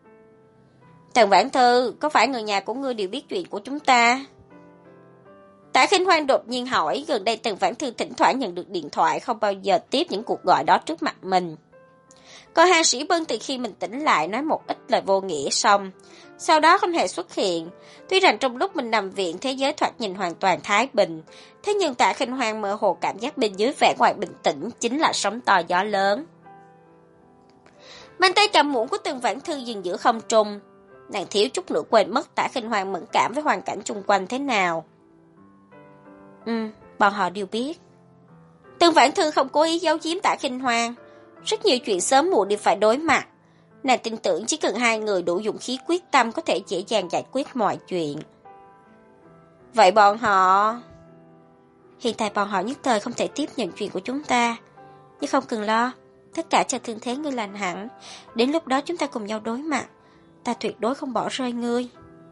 Tần Vãn Thư, có phải người nhà của ngươi đều biết chuyện của chúng ta? Tạ Khinh Hoan đột nhiên hỏi, gần đây Tần Vãn Thư thỉnh thoảng nhận được điện thoại, không bao giờ tiếp những cuộc gọi đó trước mặt mình. Còn Hàng Sĩ Bân từ khi mình tỉnh lại nói một ít lời vô nghĩa xong, sau đó không hề xuất hiện. Tuy rằng trong lúc mình nằm viện thế giới thoạt nhìn hoàn toàn thái bình, thế nhưng Tạ Khinh Hoan mơ hồ cảm giác bên dưới vẻ ngoài bình tĩnh chính là sóng to gió lớn. Bàn tay cầm muỗng của Tần Vãn Thư dừng giữa không trung, nàng thiếu chút nữa quên mất Tạ Khinh Hoan mẫn cảm với hoàn cảnh chung quanh thế nào. Ừ, bọn họ đều biết. Tần Vãn Thư không cố ý giấu giếm Tạ Khinh Hoan, rất nhiều chuyện sớm muộn đều phải đối mặt. Nàng tin tưởng chỉ cần hai người đủ dũng khí quyết tâm có thể dễ dàng giải quyết mọi chuyện. Vậy bọn họ... Hiện tại bọn họ nhất thời không thể tiếp nhận chuyện của chúng ta. Nhưng không cần lo, tất cả cho thương thế ngươi lành hẳn. Đến lúc đó chúng ta cùng nhau đối mặt. Ta tuyệt đối không bỏ rơi ngươi.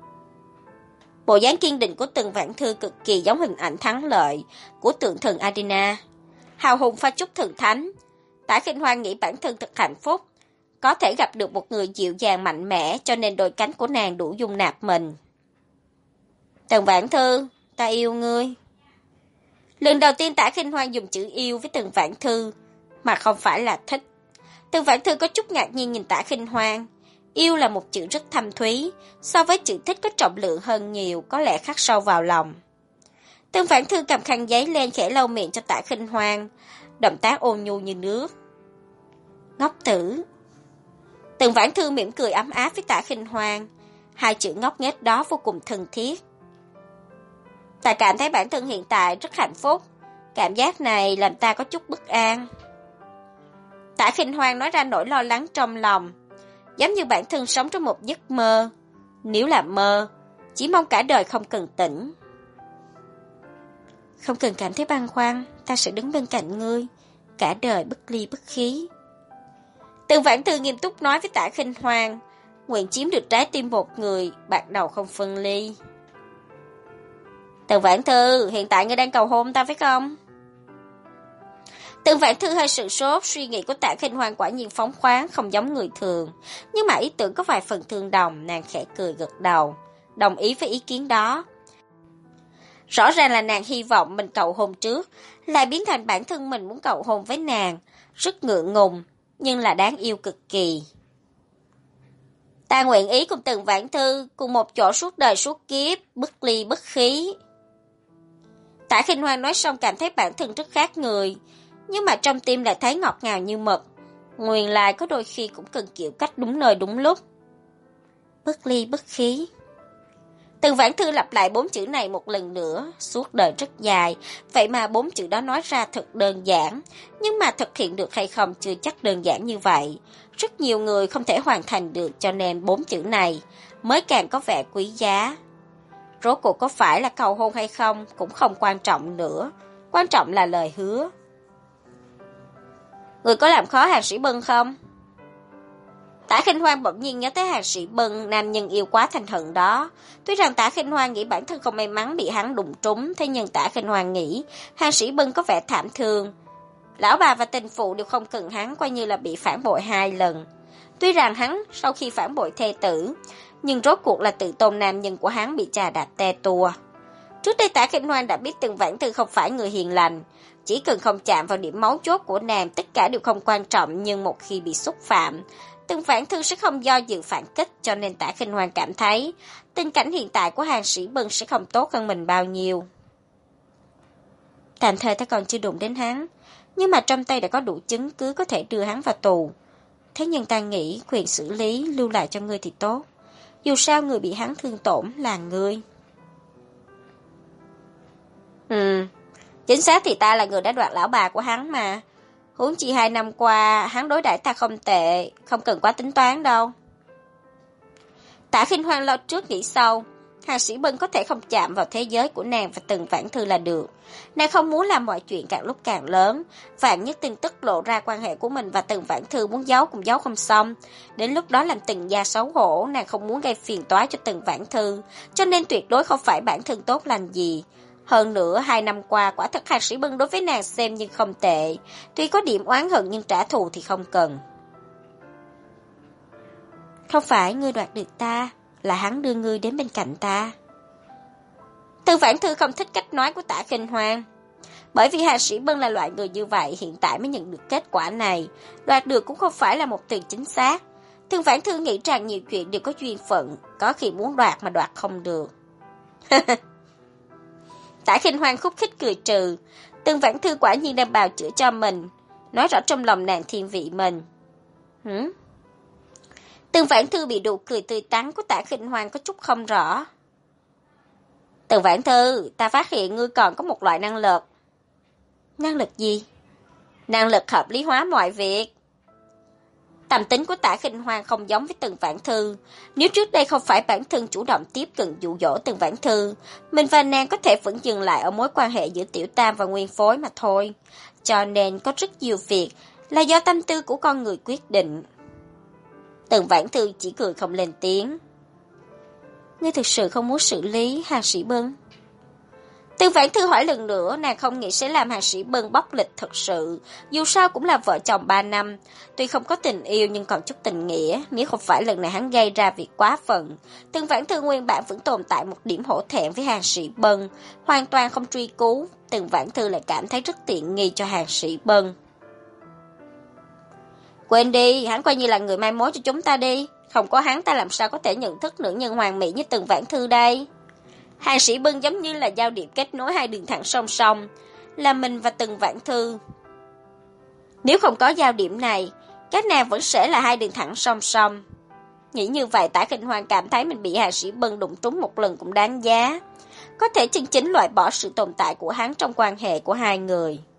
Bộ dáng kiên định của Tần Vãn Thư cực kỳ giống hình ảnh thắng lợi của tượng thần Adina. Hào hùng pha chút thần thánh. Tạ Khinh Hoan nghĩ bản thân thật hạnh phúc, có thể gặp được một người dịu dàng mạnh mẽ, cho nên đôi cánh của nàng đủ dung nạp mình. Tần Vãn Thư, ta yêu ngươi. Lần đầu tiên Tạ Khinh Hoan dùng chữ yêu với Tần Vãn Thư, mà không phải là thích. Tần Vãn Thư có chút ngạc nhiên nhìn Tạ Khinh Hoan. Yêu là một chữ rất thâm thúy, so với chữ thích có trọng lượng hơn nhiều, có lẽ khắc sâu vào lòng. Tần Vãn Thư cầm khăn giấy lên khẽ lau miệng cho Tạ Khinh Hoan, động tác ôn nhu như nước. Ngốc tử. Tần Vãn Thư mỉm cười ấm áp với Tạ Khinh Hoan, hai chữ ngốc nghếch đó vô cùng thân thiết. Ta cảm thấy bản thân hiện tại rất hạnh phúc, cảm giác này làm ta có chút bất an. Tạ Khinh Hoan nói ra nỗi lo lắng trong lòng, giống như bản thân sống trong một giấc mơ. Nếu là mơ, chỉ mong cả đời không cần tỉnh. Không cần cảm thấy băn khoăn, ta sẽ đứng bên cạnh ngươi, cả đời bất ly bất khí. Tần Vãn Thư nghiêm túc nói với Tạ Khinh Hoan, nguyện chiếm được trái tim một người, bạc đầu không phân ly. Tần Vãn Thư, hiện tại ngươi đang cầu hôn ta phải không? Tần Vãn Thư hơi sửng sốt, suy nghĩ của Tạ Khinh Hoan quả nhiên phóng khoáng, không giống người thường. Nhưng mà ý tưởng có vài phần tương đồng, nàng khẽ cười gật đầu, đồng ý với ý kiến đó. Rõ ràng là nàng hy vọng mình cầu hôn trước, lại biến thành bản thân mình muốn cầu hôn với nàng, rất ngượng ngùng, nhưng là đáng yêu cực kỳ. Ta nguyện ý cùng Tần Vãn Thư cùng một chỗ suốt đời suốt kiếp, bất ly bất khí. Tạ Khinh Hoan nói xong cảm thấy bản thân rất khác người, nhưng mà trong tim lại thấy ngọt ngào như mật. Nguyên lai có đôi khi cũng cần kiểu cách đúng nơi đúng lúc. Bất ly bất khí. Tần Vãn Thư lặp lại bốn chữ này một lần nữa, suốt đời rất dài, vậy mà bốn chữ đó nói ra thật đơn giản, nhưng mà thực hiện được hay không chưa chắc đơn giản như vậy. Rất nhiều người không thể hoàn thành được, cho nên bốn chữ này mới càng có vẻ quý giá. Rốt cuộc có phải là cầu hôn hay không cũng không quan trọng nữa, quan trọng là lời hứa. Người có làm khó Hàng Sĩ Bân không? Tạ Khinh Hoan bỗng nhiên nhớ tới Hàng Sĩ Bân, nam nhân yêu quá thành hận đó. Tuy rằng Tạ Khinh Hoan nghĩ bản thân không may mắn bị hắn đụng trúng, thế nhưng Tạ Khinh Hoan nghĩ Hàng Sĩ Bân có vẻ thảm thương. Lão bà và tình phụ đều không cần hắn, coi như là bị phản bội hai lần. Tuy rằng hắn sau khi phản bội thê tử, nhưng rốt cuộc là tự tôn nam nhân của hắn bị chà đạp te tua. Trước đây Tạ Khinh Hoan đã biết Tần Vãn Thư không phải người hiền lành, chỉ cần không chạm vào điểm mấu chốt của nàng tất cả đều không quan trọng, nhưng một khi bị xúc phạm, Tần Vãn Thư sẽ không do dự phản kích, cho nên Tạ Khinh Hoan cảm thấy tình cảnh hiện tại của Hàng Sĩ Bân sẽ không tốt hơn mình bao nhiêu. Tạm thời ta còn chưa đụng đến hắn, nhưng mà trong tay đã có đủ chứng cứ có thể đưa hắn vào tù. Thế nhưng ta nghĩ quyền xử lý lưu lại cho ngươi thì tốt. Dù sao người bị hắn thương tổn là ngươi. Ừ, chính xác thì ta là người đã đoạt lão bà của hắn mà. Huống chi hai năm qua hắn đối đãi ta không tệ, không cần quá tính toán đâu. Tạ Khinh Hoan lo trước nghĩ sau. Hàng Sĩ Bân có thể không chạm vào thế giới của nàng và Tần Vãn Thư là được. Nàng không muốn làm mọi chuyện càng lúc càng lớn. Vạn nhất tin tức lộ ra quan hệ của mình và Tần Vãn Thư muốn giấu cũng giấu không xong. Đến lúc đó làm Tần gia xấu hổ, nàng không muốn gây phiền toái cho Tần Vãn Thư. Cho nên tuyệt đối không phải bản thân tốt lành gì. Hơn nữa, hai năm qua quả thật Hàng Sĩ Bân đối với nàng xem như không tệ. Tuy có điểm oán hận nhưng trả thù thì không cần. Không phải ngươi đoạt được ta, là hắn đưa ngươi đến bên cạnh ta. Tương Vãn Thư không thích cách nói của Tạ Khinh Hoan. Bởi vì Hà Sĩ Bân là loại người như vậy, hiện tại mới nhận được kết quả này. Đoạt được cũng không phải là một từ chính xác. Tương Vãn Thư nghĩ rằng nhiều chuyện đều có duyên phận, có khi muốn đoạt mà đoạt không được. Tạ Khinh Hoan khúc khích cười trừ. Tương Vãn Thư quả nhiên đang bào chữa cho mình, nói rõ trong lòng nàng thiên vị mình. Hử? Tương Vãn Thư bị nụ cười tươi tắn của Tạ Khinh Hoan có chút không rõ. Tương Vãn Thư, ta phát hiện ngươi còn có một loại năng lực. Năng lực gì? Năng lực hợp lý hóa mọi việc. Tâm tính của Tạ Khinh Hoan không giống với Tương Vãn Thư. Nếu trước đây không phải bản thân chủ động tiếp cận dụ dỗ Tương Vãn Thư, mình và nàng có thể vẫn dừng lại ở mối quan hệ giữa Tiểu Tam và Nguyên Phối mà thôi. Cho nên có rất nhiều việc là do tâm tư của con người quyết định. Tương Vãn Thư chỉ cười không lên tiếng. Ngươi thực sự không muốn xử lý Hà Sĩ Bân? Tương Vãn Thư hỏi lần nữa, nàng không nghĩ sẽ làm Hà Sĩ Bân bóc lịch thật sự. Dù sao cũng là vợ chồng ba năm, tuy không có tình yêu nhưng còn chút tình nghĩa. Nếu không phải lần này hắn gây ra việc quá phận, Tương Vãn Thư nguyên bản vẫn tồn tại một điểm hổ thẹn với Hà Sĩ Bân, hoàn toàn không truy cứu. Tương Vãn Thư lại cảm thấy rất tiện nghi cho Hà Sĩ Bân. Quên đi, hắn coi như là người mai mối cho chúng ta đi. Không có hắn ta làm sao có thể nhận thức nữ nhân hoàn mỹ như Tương Vãn Thư đây. Hà Sĩ Bân giống như là giao điểm kết nối hai đường thẳng song song, là mình và Tương Vãn Thư. Nếu không có giao điểm này, các nàng vẫn sẽ là hai đường thẳng song song. Nghĩ như vậy, Tạ Khinh Hoan cảm thấy mình bị Hà Sĩ Bân đụng trúng một lần cũng đáng giá. Có thể chân chính loại bỏ sự tồn tại của hắn trong quan hệ của hai người.